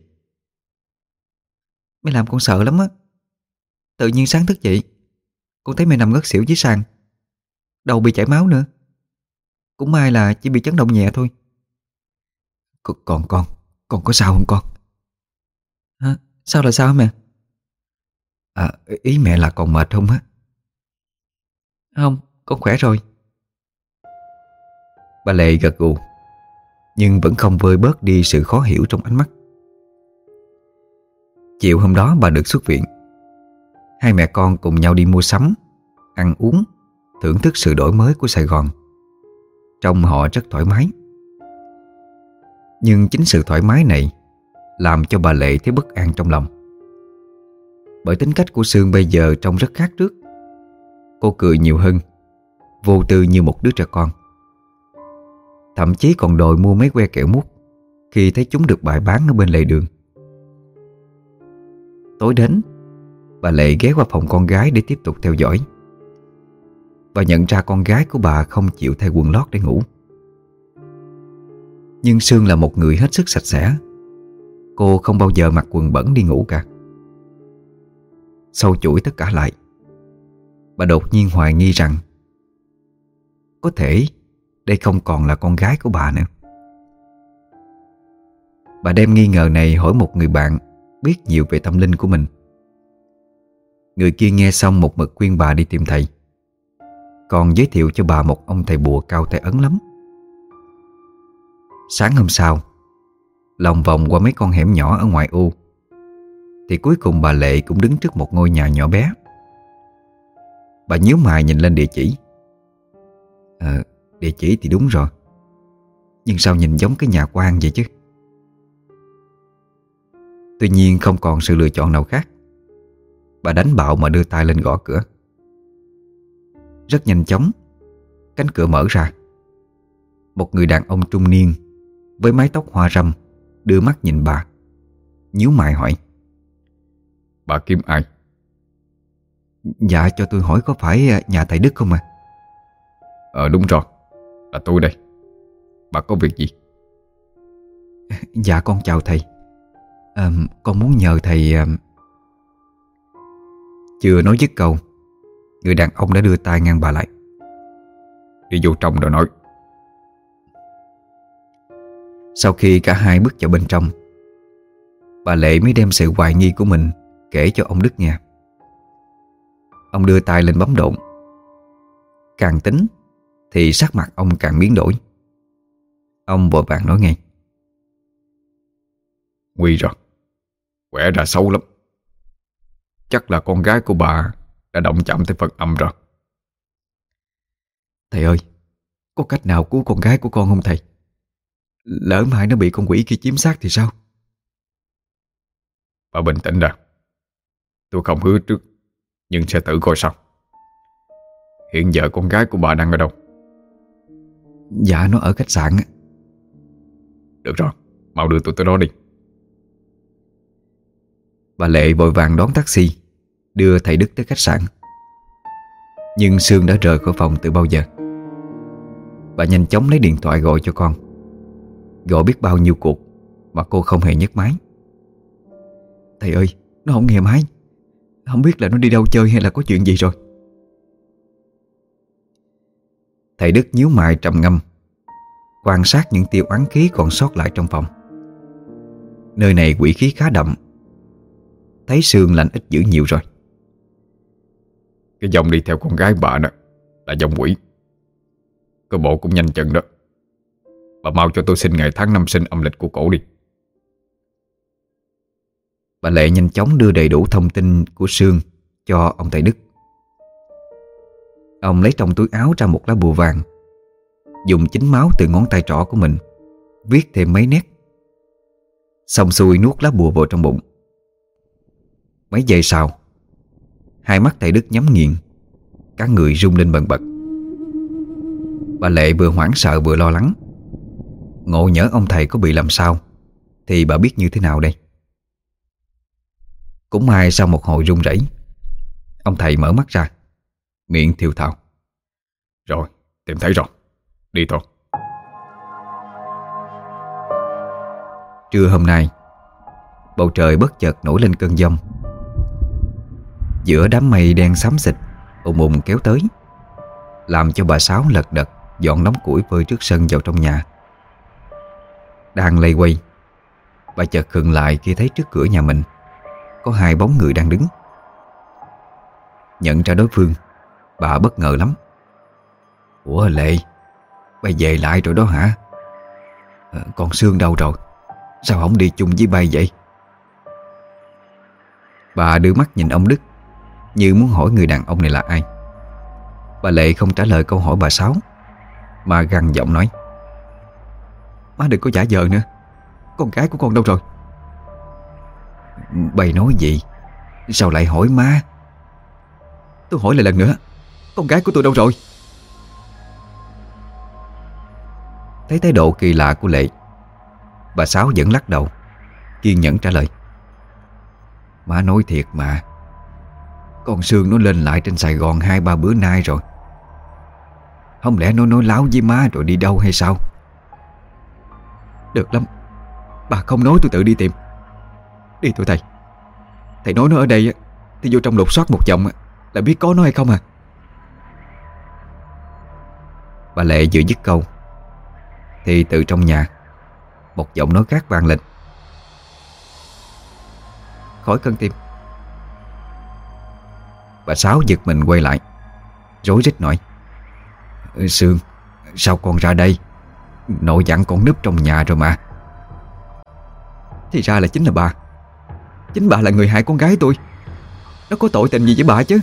Mẹ làm con sợ lắm á. Tự nhiên sáng thức dậy, con thấy mẹ nằm ngất xỉu dưới sàn, đầu bị chảy máu nữa. Cũng may là chỉ bị chấn động nhẹ thôi. C Còn con, con có sao không con? Hả? Sao là sao hả mẹ? À, ý mẹ là còn mệt không á? Không, con khỏe rồi. Bà Lệ gật gù, nhưng vẫn không vơi bớt đi sự khó hiểu trong ánh mắt. Chiều hôm đó bà được xuất viện. Hai mẹ con cùng nhau đi mua sắm, ăn uống, thưởng thức sự đổi mới của Sài Gòn. Trông họ rất thoải mái. Nhưng chính sự thoải mái này làm cho bà Lệ thấy bất an trong lòng. Bởi tính cách của Sương bây giờ trông rất khác trước. Cô cười nhiều hơn, vô tư như một đứa trẻ con. Thậm chí còn đòi mua mấy que kẹo mút khi thấy chúng được bày bán ở bên lề đường. Tối đến, bà Lệ ghé qua phòng con gái để tiếp tục theo dõi, và nhận ra con gái của bà không chịu thay quần lót để ngủ. Nhưng Sương là một người hết sức sạch sẽ. Cô không bao giờ mặc quần bẩn đi ngủ cả. Sâu chuỗi tất cả lại, bà đột nhiên hoài nghi rằng có thể đây không còn là con gái của bà nữa. Bà đem nghi ngờ này hỏi một người bạn biết nhiều về tâm linh của mình. Người kia nghe xong một mực khuyên bà đi tìm thầy, còn giới thiệu cho bà một ông thầy bùa cao tay ấn lắm. Sáng hôm sau, lòng vòng qua mấy con hẻm nhỏ ở ngoại ô, thì cuối cùng bà Lệ cũng đứng trước một ngôi nhà nhỏ bé. Bà nhíu mày nhìn lên địa chỉ. Ờ, địa chỉ thì đúng rồi, nhưng sao nhìn giống cái nhà quan vậy chứ? Tuy nhiên không còn sự lựa chọn nào khác, bà đánh bạo mà đưa tay lên gõ cửa. Rất nhanh chóng, cánh cửa mở ra. Một người đàn ông trung niên với mái tóc hoa râm đưa mắt nhìn bà, nhíu mày hỏi: Bà kiếm ai? Dạ, cho tôi hỏi có phải nhà thầy Đức không à? Ờ đúng rồi, là tôi đây. Bà có việc gì? Dạ con chào thầy. à, Con muốn nhờ thầy... À... Chưa nói dứt câu, người đàn ông đã đưa tay ngăn bà lại. Đi vô trong rồi nói. Sau khi cả hai bước vào bên trong, bà Lệ mới đem sự hoài nghi của mình kể cho ông Đức nghe. Ông đưa tay lên bấm độn. Càng tính thì sắc mặt ông càng biến đổi. Ông vội vàng nói ngay: Nguy rồi, quẻ ra xấu lắm. Chắc là con gái của bà đã động chạm tới Phật âm rồi. Thầy ơi, có cách nào cứu con gái của con không thầy? Lỡ mai nó bị con quỷ kia chiếm xác thì sao? Bà bình tĩnh ra. Tôi không hứa trước, nhưng sẽ thử coi sao. Hiện giờ con gái của bà đang ở đâu? Dạ nó ở khách sạn. Được rồi, mau đưa tôi tới đó đi. Bà Lệ vội vàng đón taxi đưa thầy Đức tới khách sạn. Nhưng Sương đã rời khỏi phòng từ bao giờ. Bà nhanh chóng lấy điện thoại gọi cho con. Gọi biết bao nhiêu cuộc mà cô không hề nhấc máy. Thầy ơi, nó không nghe máy. Không biết là nó đi đâu chơi hay là có chuyện gì rồi. Thầy Đức nhíu mày trầm ngâm, quan sát những tia oán khí còn sót lại trong phòng. Nơi này quỷ khí khá đậm. Thấy Sương lành ít dữ nhiều rồi. Cái dòng đi theo con gái bà đó là dòng quỷ. Cơ bộ cũng nhanh chân đó. Bà mau cho tôi xin ngày tháng năm sinh âm lịch của cổ đi. Bà Lệ nhanh chóng đưa đầy đủ thông tin của Sương cho ông thầy Đức. Ông lấy trong túi áo ra một lá bùa vàng, dùng chính máu từ ngón tay trỏ của mình viết thêm mấy nét. Xong xuôi nuốt lá bùa vào trong bụng. Mấy giây sau, hai mắt thầy Đức nhắm nghiền, cả người rung lên bần bật. Bà Lệ vừa hoảng sợ vừa lo lắng. Ngộ nhỡ ông thầy có bị làm sao thì bà biết như thế nào đây? Cũng may sau một hồi run rẩy, ông thầy mở mắt ra, miệng thều thào: Rồi, tìm thấy rồi, đi thôi. Trưa hôm nay, bầu trời bất chợt nổi lên cơn giông. Giữa đám mây đen xám xịt ùn ùn kéo tới, làm cho bà Sáu lật đật dọn đống củi vơi trước sân vào trong nhà. Đang lây quay, bà chợt khựng lại khi thấy trước cửa nhà mình có hai bóng người đang đứng. Nhận ra đối phương, bà bất ngờ lắm. Ủa Lệ, bay về lại rồi đó hả? à, Còn Sương đâu rồi? Sao không đi chung với bay vậy? Bà đưa mắt nhìn ông Đức, như muốn hỏi người đàn ông này là ai. Bà Lệ không trả lời câu hỏi bà Sáu, mà gằn giọng nói: Má đừng có giả vờ nữa. Con gái của con đâu rồi? Bày nói gì? Sao lại hỏi má? Tôi hỏi lại lần nữa, con gái của tôi đâu rồi? Thấy thái độ kỳ lạ của Lệ, Bà Sáu vẫn lắc đầu, kiên nhẫn trả lời: Má nói thiệt mà, con Sương nó lên lại trên Sài Gòn hai ba bữa nay rồi. Không lẽ nó nói láo với má rồi đi đâu hay sao? Được lắm, bà không nói tôi tự đi tìm. Đi thôi thầy. Thầy nói nó ở đây thì vô trong lục soát một vòng là biết có nó hay không à. Bà Lệ vừa dứt câu thì từ trong nhà một giọng nói khác vang lên: Khỏi cần tìm. Bà Sáu giật mình quay lại, rối rít nói: Sương, sao con ra đây? Nội dặn con núp trong nhà rồi mà. Thì ra là chính là bà. Chính bà là người hại con gái tôi. Nó có tội tình gì với bà chứ?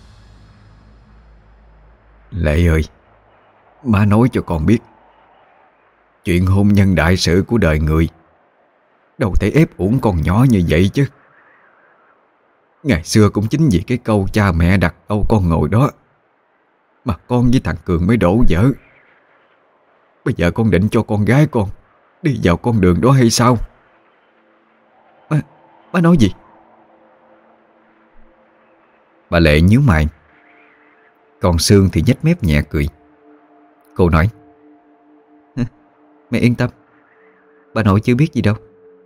Lệ ơi, má nói cho con biết, chuyện hôn nhân đại sự của đời người đâu thể ép uổng con nhỏ như vậy chứ. Ngày xưa cũng chính vì cái câu cha mẹ đặt đâu con ngồi đó mà con với thằng Cường mới đổ vỡ. Bây giờ con định cho con gái con đi vào con đường đó hay sao? À, má nói gì? Bà Lệ nhíu mày, còn Sương thì nhếch mép nhẹ cười. Cô nói: Mẹ yên tâm, bà nội chưa biết gì đâu.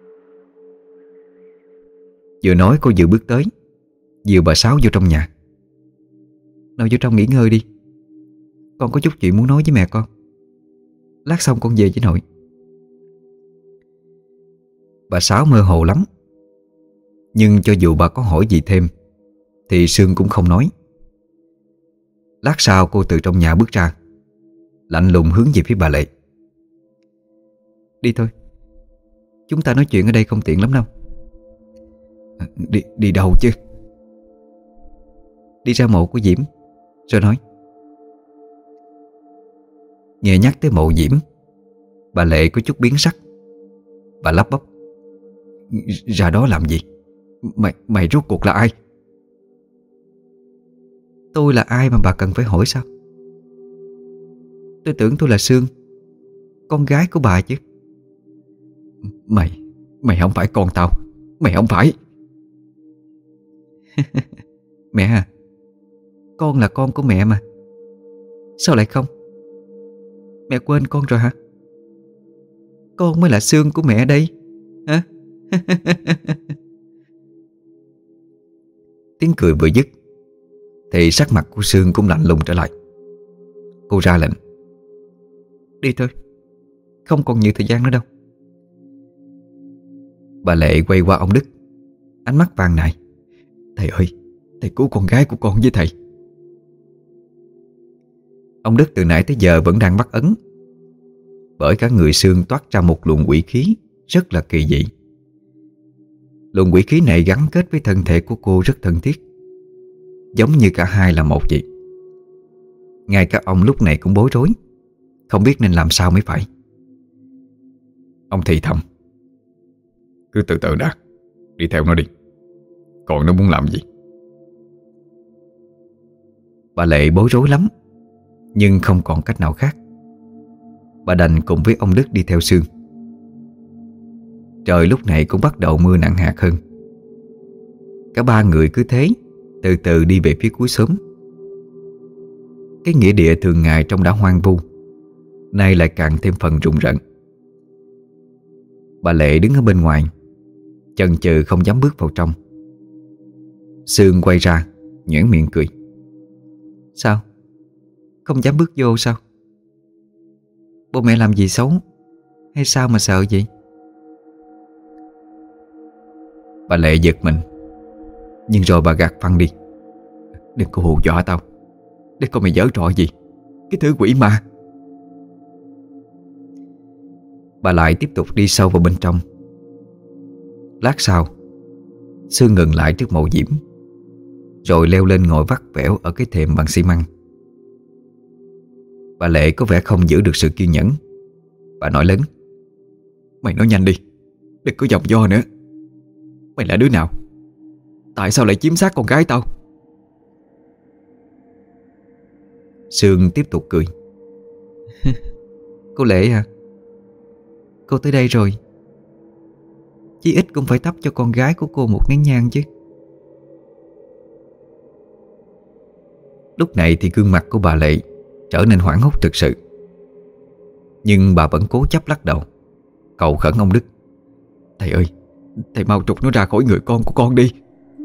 Vừa nói cô vừa bước tới, dìu bà Sáu vô trong nhà. Nội vô trong nghỉ ngơi đi, con có chút chuyện muốn nói với mẹ con. Lát xong con về với nội. Bà Sáu mơ hồ lắm, nhưng cho dù bà có hỏi gì thêm thì Sương cũng không nói. Lát sau cô từ trong nhà bước ra, lạnh lùng hướng về phía bà Lệ: Đi thôi, chúng ta nói chuyện ở đây không tiện lắm đâu. Đi, đi đâu chứ? Đi ra mộ của Diễm rồi nói. Nghe nhắc tới mộ Diễm, bà Lệ có chút biến sắc. Bà lắp bắp: Ra đó làm gì? Mày, mày rốt cuộc là ai? Tôi là ai mà bà cần phải hỏi sao? Tôi tưởng tôi là Sương, con gái của bà chứ. Mày, mày không phải con tao. Mày không phải. Mẹ à, con là con của mẹ mà. Sao lại không? Mẹ quên con rồi hả? Con mới là Sương của mẹ đây hả? Tiếng cười vừa dứt thì sắc mặt của Sương cũng lạnh lùng trở lại. Cô ra lệnh: Đi thôi, không còn nhiều thời gian nữa đâu. Bà Lệ quay qua ông Đức, ánh mắt vàng nài: Thầy ơi, thầy cứu con gái của con với thầy. Ông Đức từ nãy tới giờ vẫn đang bắt ấn, bởi cả người Sương toát ra một luồng quỷ khí rất là kỳ dị. Luồng quỷ khí này gắn kết với thân thể của cô rất thân thiết, giống như cả hai là một vậy. Ngay cả ông lúc này cũng bối rối, không biết nên làm sao mới phải. Ông thì thầm: Cứ từ từ đã, đi theo nó đi. Còn nó muốn làm gì? Bà Lệ bối rối lắm, nhưng không còn cách nào khác. Bà đành cùng với ông Đức đi theo Sương. Trời lúc này cũng bắt đầu mưa nặng hạt hơn. Cả ba người cứ thế từ từ đi về phía cuối xóm. Cái nghĩa địa thường ngày trông đã hoang vu, nay lại càng thêm phần rùng rợn. Bà Lệ đứng ở bên ngoài, chần chừ không dám bước vào trong. Sương quay ra, nhoẻn miệng cười: Sao? Không dám bước vô sao? Bố mẹ làm gì xấu hay sao mà sợ vậy? Bà Lệ giật mình, nhưng rồi bà gạt phăng đi: Đừng có hù dọa tao. Để coi mày giở trò gì, cái thứ quỷ ma. Bà lại tiếp tục đi sâu vào bên trong. Lát sau, Sương ngừng lại trước mộ Diễm, rồi leo lên ngồi vắt vẻo ở cái thềm bằng xi măng. Bà Lệ có vẻ không giữ được sự kiên nhẫn. Bà nói lớn: Mày nói nhanh đi, đừng có vòng vo nữa. Mày là đứa nào? Tại sao lại chiếm xác con gái tao? Sương tiếp tục cười. Cô Lệ à, cô tới đây rồi Chí ít cũng phải thắp cho con gái của cô một nén nhang chứ. Lúc này thì gương mặt của bà Lệ trở nên hoảng hốt thực sự. Nhưng bà vẫn cố chấp lắc đầu, cầu khẩn ông Đức: Thầy ơi, thầy mau trục nó ra khỏi người con của con đi.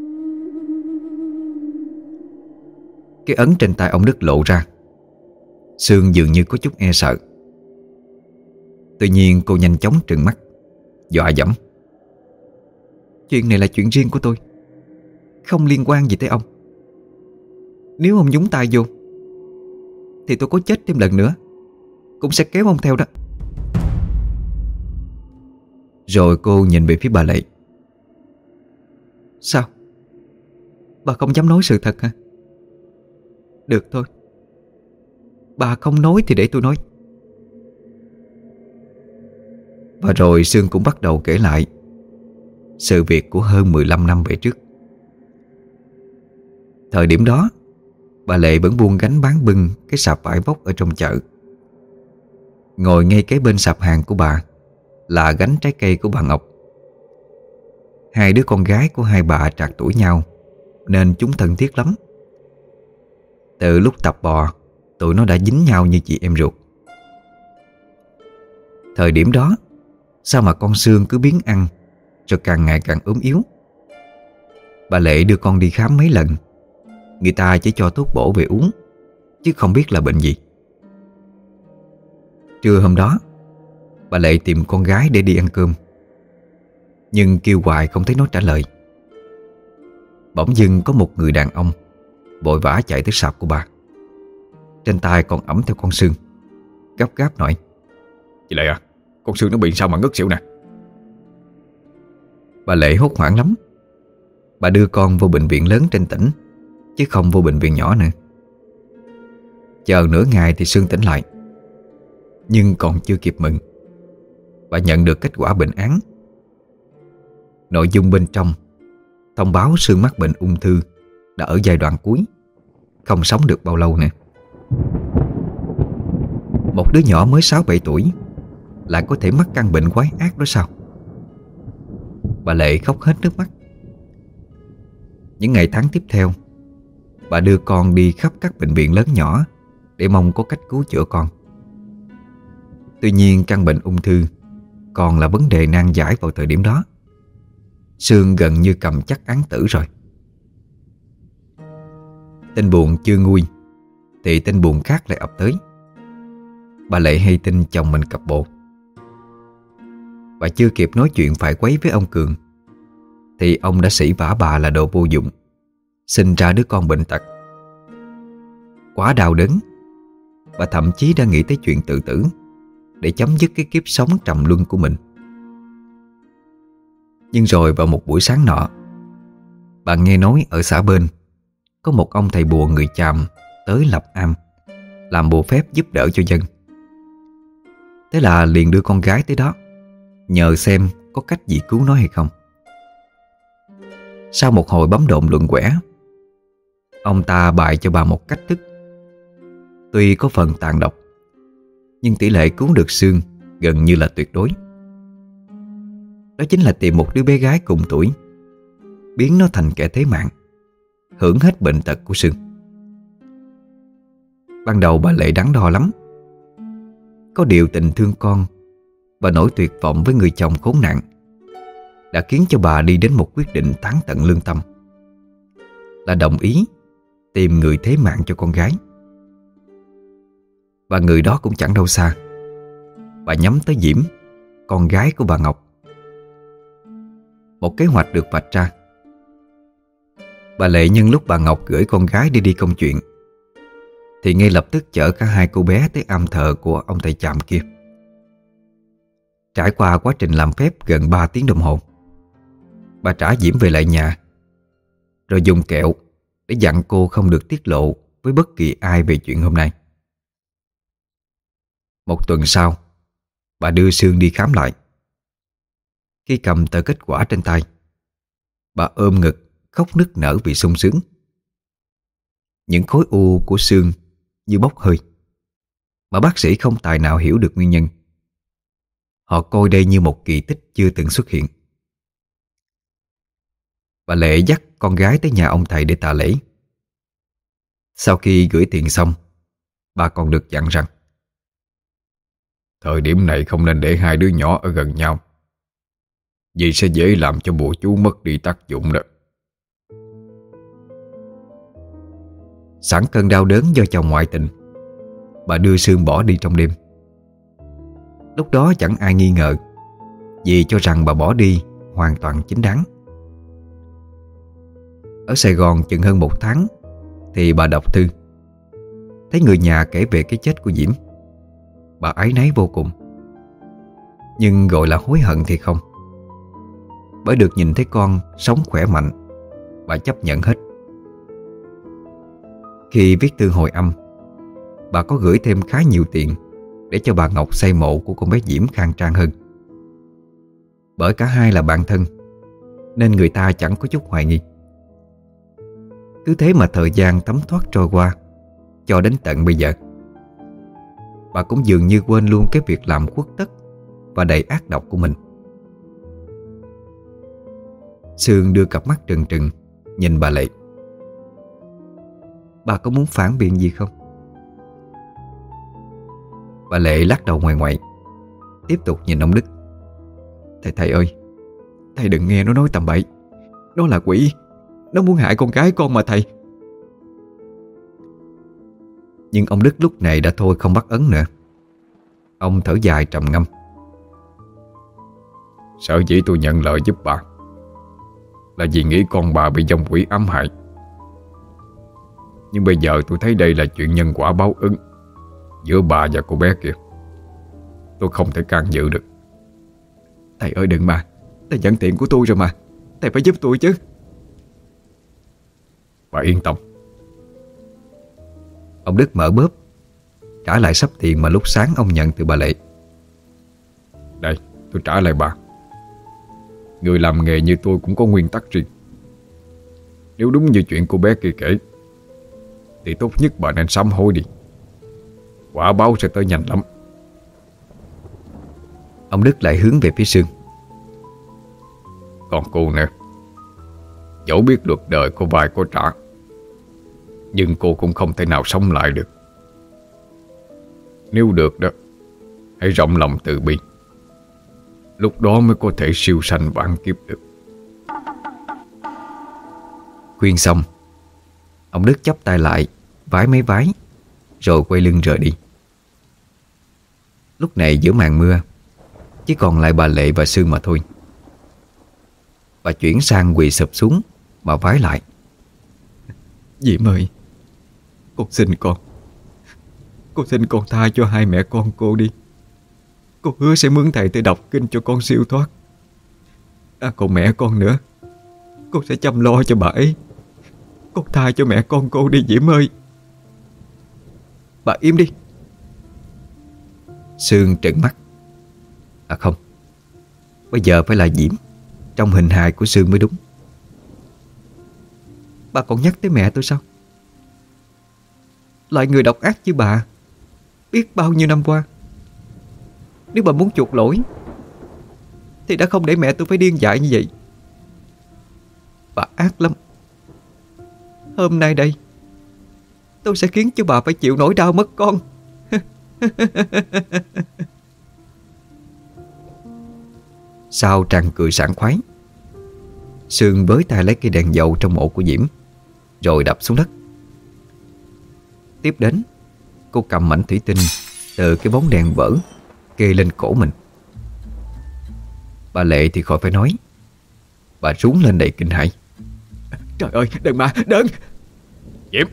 Cái ấn trên tay ông Đức lộ ra. Sương dường như có chút e sợ. Tuy nhiên cô nhanh chóng trừng mắt, dọa dẫm: Chuyện này là chuyện riêng của tôi, không liên quan gì tới ông. Nếu ông nhúng tay vô thì tôi có chết thêm lần nữa cũng sẽ kéo ông theo đó. Rồi cô nhìn về phía bà Lệ: Sao? Bà không dám nói sự thật hả? Được thôi, bà không nói thì để tôi nói. Và rồi Sương cũng bắt đầu kể lại sự việc của hơn mười lăm năm về trước. Thời điểm đó, bà Lệ vẫn buông gánh bán bưng cái sạp vải vóc ở trong chợ. Ngồi ngay kế bên sạp hàng của bà là gánh trái cây của bà Ngọc. Hai đứa con gái của hai bà trạc tuổi nhau nên chúng thân thiết lắm. Từ lúc tập bò, tụi nó đã dính nhau như chị em ruột. Thời điểm đó, sao mà con Sương cứ biếng ăn rồi càng ngày càng ốm yếu. Bà Lệ đưa con đi khám mấy lần, người ta chỉ cho thuốc bổ về uống, chứ không biết là bệnh gì. Trưa hôm đó, bà Lệ tìm con gái để đi ăn cơm, nhưng kêu hoài không thấy nó trả lời. Bỗng dưng có một người đàn ông vội vã chạy tới sạp của bà, trên tay còn ẵm theo con Sương, gấp gáp nói: Chị Lệ à, con Sương nó bị sao mà ngất xỉu nè. Bà Lệ hốt hoảng lắm. Bà đưa con vô bệnh viện lớn trên tỉnh, chứ không vô bệnh viện nhỏ nữa. Chờ nửa ngày thì Sương tỉnh lại. Nhưng còn chưa kịp mừng, bà nhận được kết quả bệnh án. Nội dung bên trong thông báo Sương mắc bệnh ung thư, đã ở giai đoạn cuối, không sống được bao lâu nữa. Một đứa nhỏ mới sáu bảy tuổi lại có thể mắc căn bệnh quái ác đó sao? Bà Lệ khóc hết nước mắt. Những ngày tháng tiếp theo, bà đưa con đi khắp các bệnh viện lớn nhỏ để mong có cách cứu chữa con. Tuy nhiên căn bệnh ung thư còn là vấn đề nan giải vào thời điểm đó. Sương gần như cầm chắc án tử rồi. Tin buồn chưa nguôi thì tin buồn khác lại ập tới. Bà Lệ hay tin chồng mình cặp bộ. Bà chưa kịp nói chuyện phải quấy với ông Cường thì ông đã sỉ vả bà là đồ vô dụng, sinh ra đứa con bệnh tật. Quá đau đớn, bà thậm chí đã nghĩ tới chuyện tự tử để chấm dứt cái kiếp sống trầm luân của mình. Nhưng rồi vào một buổi sáng nọ, bà nghe nói ở xã bên có một ông thầy bùa người Chàm tới lập am, làm bùa phép giúp đỡ cho dân. Thế là liền đưa con gái tới đó, nhờ xem có cách gì cứu nó hay không. Sau một hồi bấm độn luận quẻ, ông ta bày cho bà một cách thức. Tuy có phần tàn độc, nhưng tỷ lệ cứu được Sương gần như là tuyệt đối. Đó chính là tìm một đứa bé gái cùng tuổi, biến nó thành kẻ thế mạng, hưởng hết bệnh tật của Sương. Ban đầu bà Lệ đắn đo lắm. Có điều tình thương con và nỗi tuyệt vọng với người chồng khốn nạn đã khiến cho bà đi đến một quyết định tán tận lương tâm, là đồng ý tìm người thế mạng cho con gái. Và người đó cũng chẳng đâu xa. Bà nhắm tới Diễm, con gái của bà Ngọc. Một kế hoạch được vạch ra. Bà Lệ nhân lúc bà Ngọc gửi con gái đi đi công chuyện thì ngay lập tức chở cả hai cô bé tới am thờ của ông thầy Chàm kia. Trải qua quá trình làm phép gần ba tiếng đồng hồ, bà trả Diễm về lại nhà, rồi dùng kẹo để dặn cô không được tiết lộ với bất kỳ ai về chuyện hôm nay. Một tuần sau, bà đưa Sương đi khám lại. Khi cầm tờ kết quả trên tay, bà ôm ngực khóc nức nở vì sung sướng. Những khối u của Sương như bốc hơi, mà bác sĩ không tài nào hiểu được nguyên nhân. Họ coi đây như một kỳ tích chưa từng xuất hiện. Bà Lệ dắt con gái tới nhà ông thầy để tạ lễ. Sau khi gửi tiền xong, bà còn được dặn rằng thời điểm này không nên để hai đứa nhỏ ở gần nhau, vì sẽ dễ làm cho bùa chú mất đi tác dụng đó. Sẵn cơn đau đớn do chồng ngoại tình, bà đưa Sương bỏ đi trong đêm. Lúc đó chẳng ai nghi ngờ, vì cho rằng bà bỏ đi hoàn toàn chính đáng. Ở Sài Gòn chừng hơn một tháng thì bà đọc thư, thấy người nhà kể về cái chết của Diễm. Bà áy náy vô cùng, nhưng gọi là hối hận thì không. Bởi được nhìn thấy con sống khỏe mạnh, bà chấp nhận hết. Khi viết thư hồi âm, bà có gửi thêm khá nhiều tiền để cho bà Ngọc xây mộ của con bé Diễm khang trang hơn. Bởi cả hai là bạn thân, nên người ta chẳng có chút hoài nghi. Cứ thế mà thời gian thấm thoát trôi qua, cho đến tận bây giờ. Bà cũng dường như quên luôn cái việc làm khuất tất và đầy ác độc của mình. Sương đưa cặp mắt trừng trừng nhìn bà Lệ. Bà có muốn phản biện gì không? Bà Lệ lắc đầu ngoài ngoại, tiếp tục nhìn ông Đức. Thầy thầy ơi, thầy đừng nghe nó nói tầm bậy. Nó là quỷ, nó muốn hại con gái con mà thầy. Nhưng ông Đức lúc này đã thôi không bắt ấn nữa. Ông thở dài trầm ngâm. Sở dĩ tôi nhận lời giúp bà là vì nghĩ con bà bị dòng quỷ ám hại. Nhưng bây giờ tôi thấy đây là chuyện nhân quả báo ứng giữa bà và cô bé kia. Tôi không thể can dự được. Thầy ơi đừng mà, thầy nhận tiền của tôi rồi mà, thầy phải giúp tôi chứ. Bà yên tâm. Ông Đức mở bóp, trả lại sắp tiền mà lúc sáng ông nhận từ bà Lệ. Đây, tôi trả lại bà. Người làm nghề như tôi cũng có nguyên tắc riêng. Nếu đúng như chuyện cô bé kia kể, thì tốt nhất bà nên sám hối đi. Quả báo sẽ tới nhanh lắm. Ông Đức lại hướng về phía Sương. Còn cô nè, dẫu biết luật đời có vai có trả, nhưng cô cũng không thể nào sống lại được. Nếu được đó, hãy rộng lòng từ bi. Lúc đó mới có thể siêu sanh vãn kiếp được. Khuyên xong, ông Đức chắp tay lại, vái mấy vái, rồi quay lưng rời đi. Lúc này giữa màn mưa, chỉ còn lại bà Lệ và Sương mà thôi. Bà chuyển sang quỳ sụp xuống mà vái lại. Diễm ơi, con xin con Con xin con tha cho hai mẹ con cô đi. Cô hứa sẽ mướn thầy tới đọc kinh cho con siêu thoát. À còn mẹ con nữa, con sẽ chăm lo cho bà ấy. Con tha cho mẹ con cô đi Diễm ơi. Bà im đi. Sương trợn mắt. À không, bây giờ phải là Diễm trong hình hài của Sương mới đúng. Bà còn nhắc tới mẹ tôi sao? Loại người độc ác như bà biết bao nhiêu năm qua, nếu bà muốn chuộc lỗi thì đã không để mẹ tôi phải điên dại như vậy. Bà ác lắm. Hôm nay đây, tôi sẽ khiến cho bà phải chịu nỗi đau mất con. Sau tràng cười sảng khoái, Sương với tay lấy cây đèn dầu trong mộ của Diễm, rồi đập xuống đất. Tiếp đến, cô cầm mảnh thủy tinh từ cái bóng đèn vỡ kê lên cổ mình. Bà Lệ thì khỏi phải nói, bà rú lên đầy kinh hãi. Trời ơi, đừng mà, đừng! Diễm!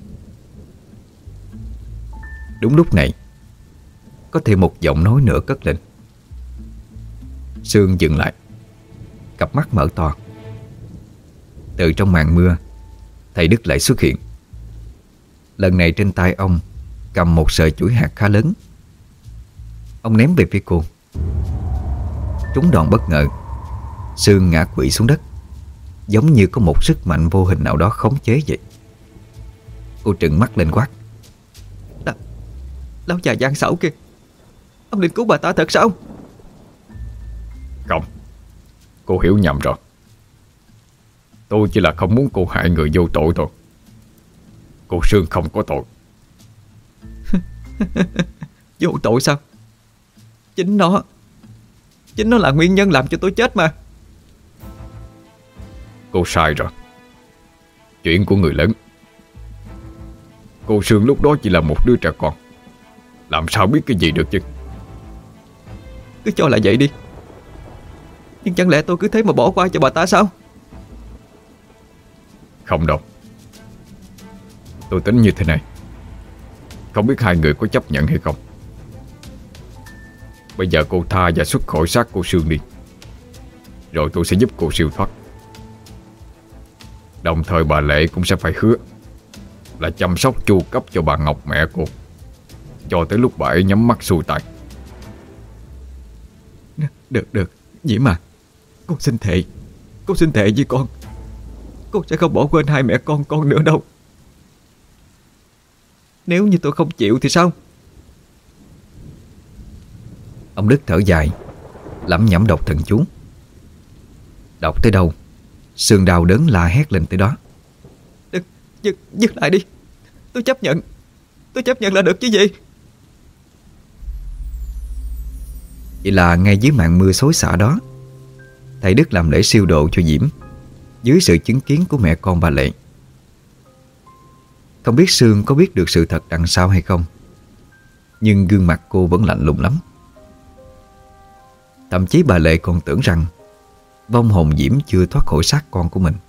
Đúng lúc này, có thêm một giọng nói nữa cất lên. Sương dừng lại, cặp mắt mở to. Từ trong màn mưa, thầy Đức lại xuất hiện. Lần này trên tay ông cầm một sợi chuỗi hạt khá lớn. Ông ném về phía cô. Trúng đòn bất ngờ, Sương ngã quỵ xuống đất, giống như có một sức mạnh vô hình nào đó khống chế vậy. Cô trừng mắt lên quát. Lão, lão già gian xảo kia, ông định cứu bà ta thật sao? Không, cô hiểu nhầm rồi. Tôi chỉ là không muốn cô hại người vô tội thôi. Cô Sương không có tội. Vô tội sao? Chính nó Chính nó là nguyên nhân làm cho tôi chết mà. Cô sai rồi. Chuyện của người lớn. Cô Sương lúc đó chỉ là một đứa trẻ con, làm sao biết cái gì được chứ. Cứ cho là vậy đi, nhưng chẳng lẽ tôi cứ thế mà bỏ qua cho bà ta sao? Không đâu. Tôi tính như thế này, không biết hai người có chấp nhận hay không. Bây giờ cô tha và xuất khỏi xác cô Sương đi, rồi tôi sẽ giúp cô siêu thoát. Đồng thời bà Lệ cũng sẽ phải hứa là chăm sóc chu cấp cho bà Ngọc mẹ cô, cho tới lúc bà ấy nhắm mắt xuôi tay. Được được Diễm à, con xin thề, con xin thề với con, con sẽ không bỏ quên hai mẹ con con nữa đâu. Nếu như tôi không chịu thì sao? Ông Đức thở dài, lẩm nhẩm đọc thần chú. Đọc tới đâu, Sương đau đớn la hét lên tới đó. Đừng, dừng, dừng lại đi. Tôi chấp nhận, tôi chấp nhận là được chứ gì. Vậy là ngay dưới màn mưa xối xả đó, thầy Đức làm lễ siêu độ cho Diễm dưới sự chứng kiến của mẹ con bà Lệ. Không biết Sương có biết được sự thật đằng sau hay không, nhưng gương mặt cô vẫn lạnh lùng lắm. Thậm chí bà Lệ còn tưởng rằng vong hồn Diễm chưa thoát khỏi xác con của mình.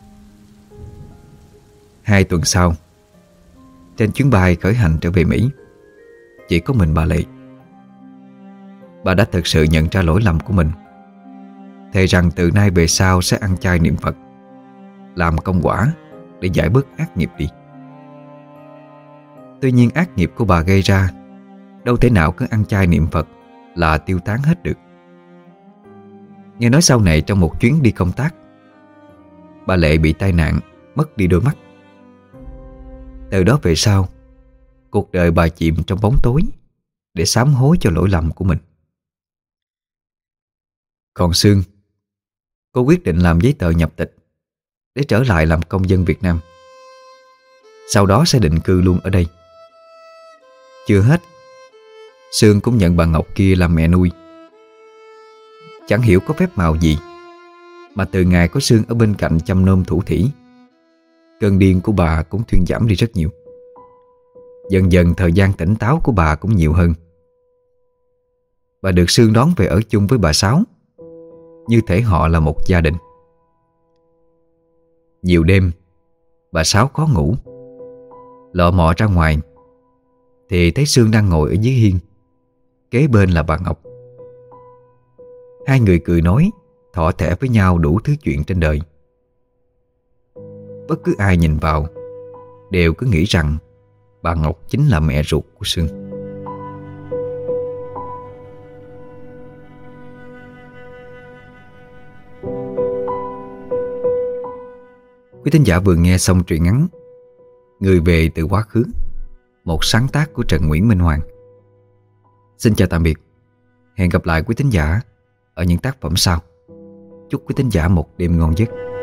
Hai tuần sau, trên chuyến bay khởi hành trở về Mỹ, chỉ có mình bà Lệ. Bà đã thực sự nhận ra lỗi lầm của mình, thề rằng từ nay về sau sẽ ăn chay niệm Phật, làm công quả để giải bớt ác nghiệp đi. Tuy nhiên ác nghiệp của bà gây ra đâu thể nào cứ ăn chay niệm Phật là tiêu tán hết được. Nghe nói sau này trong một chuyến đi công tác, bà Lệ bị tai nạn, mất đi đôi mắt. Từ đó về sau, cuộc đời bà chìm trong bóng tối để sám hối cho lỗi lầm của mình. Còn Sương, cô quyết định làm giấy tờ nhập tịch để trở lại làm công dân Việt Nam, sau đó sẽ định cư luôn ở đây. Chưa hết, Sương cũng nhận bà Ngọc kia làm mẹ nuôi. Chẳng hiểu có phép màu gì mà từ ngày có Sương ở bên cạnh chăm nom thủ thỉ, cơn điên của bà cũng thuyên giảm đi rất nhiều. Dần dần thời gian tỉnh táo của bà cũng nhiều hơn. Bà được Sương đón về ở chung với bà Sáu, như thể họ là một gia đình. Nhiều đêm bà Sáu khó ngủ, lọ mọ ra ngoài thì thấy Sương đang ngồi ở dưới hiên, kế bên là bà Ngọc. Hai người cười nói, thỏ thẻ với nhau đủ thứ chuyện trên đời. Bất cứ ai nhìn vào đều cứ nghĩ rằng bà Ngọc chính là mẹ ruột của Sương. Quý thính giả vừa nghe xong truyện ngắn Người về từ quá khứ, một sáng tác của Trần Nguyễn Minh Hoàng. Xin chào tạm biệt. Hẹn gặp lại quý thính giả ở những tác phẩm sau. Chúc quý thính giả một đêm ngon giấc.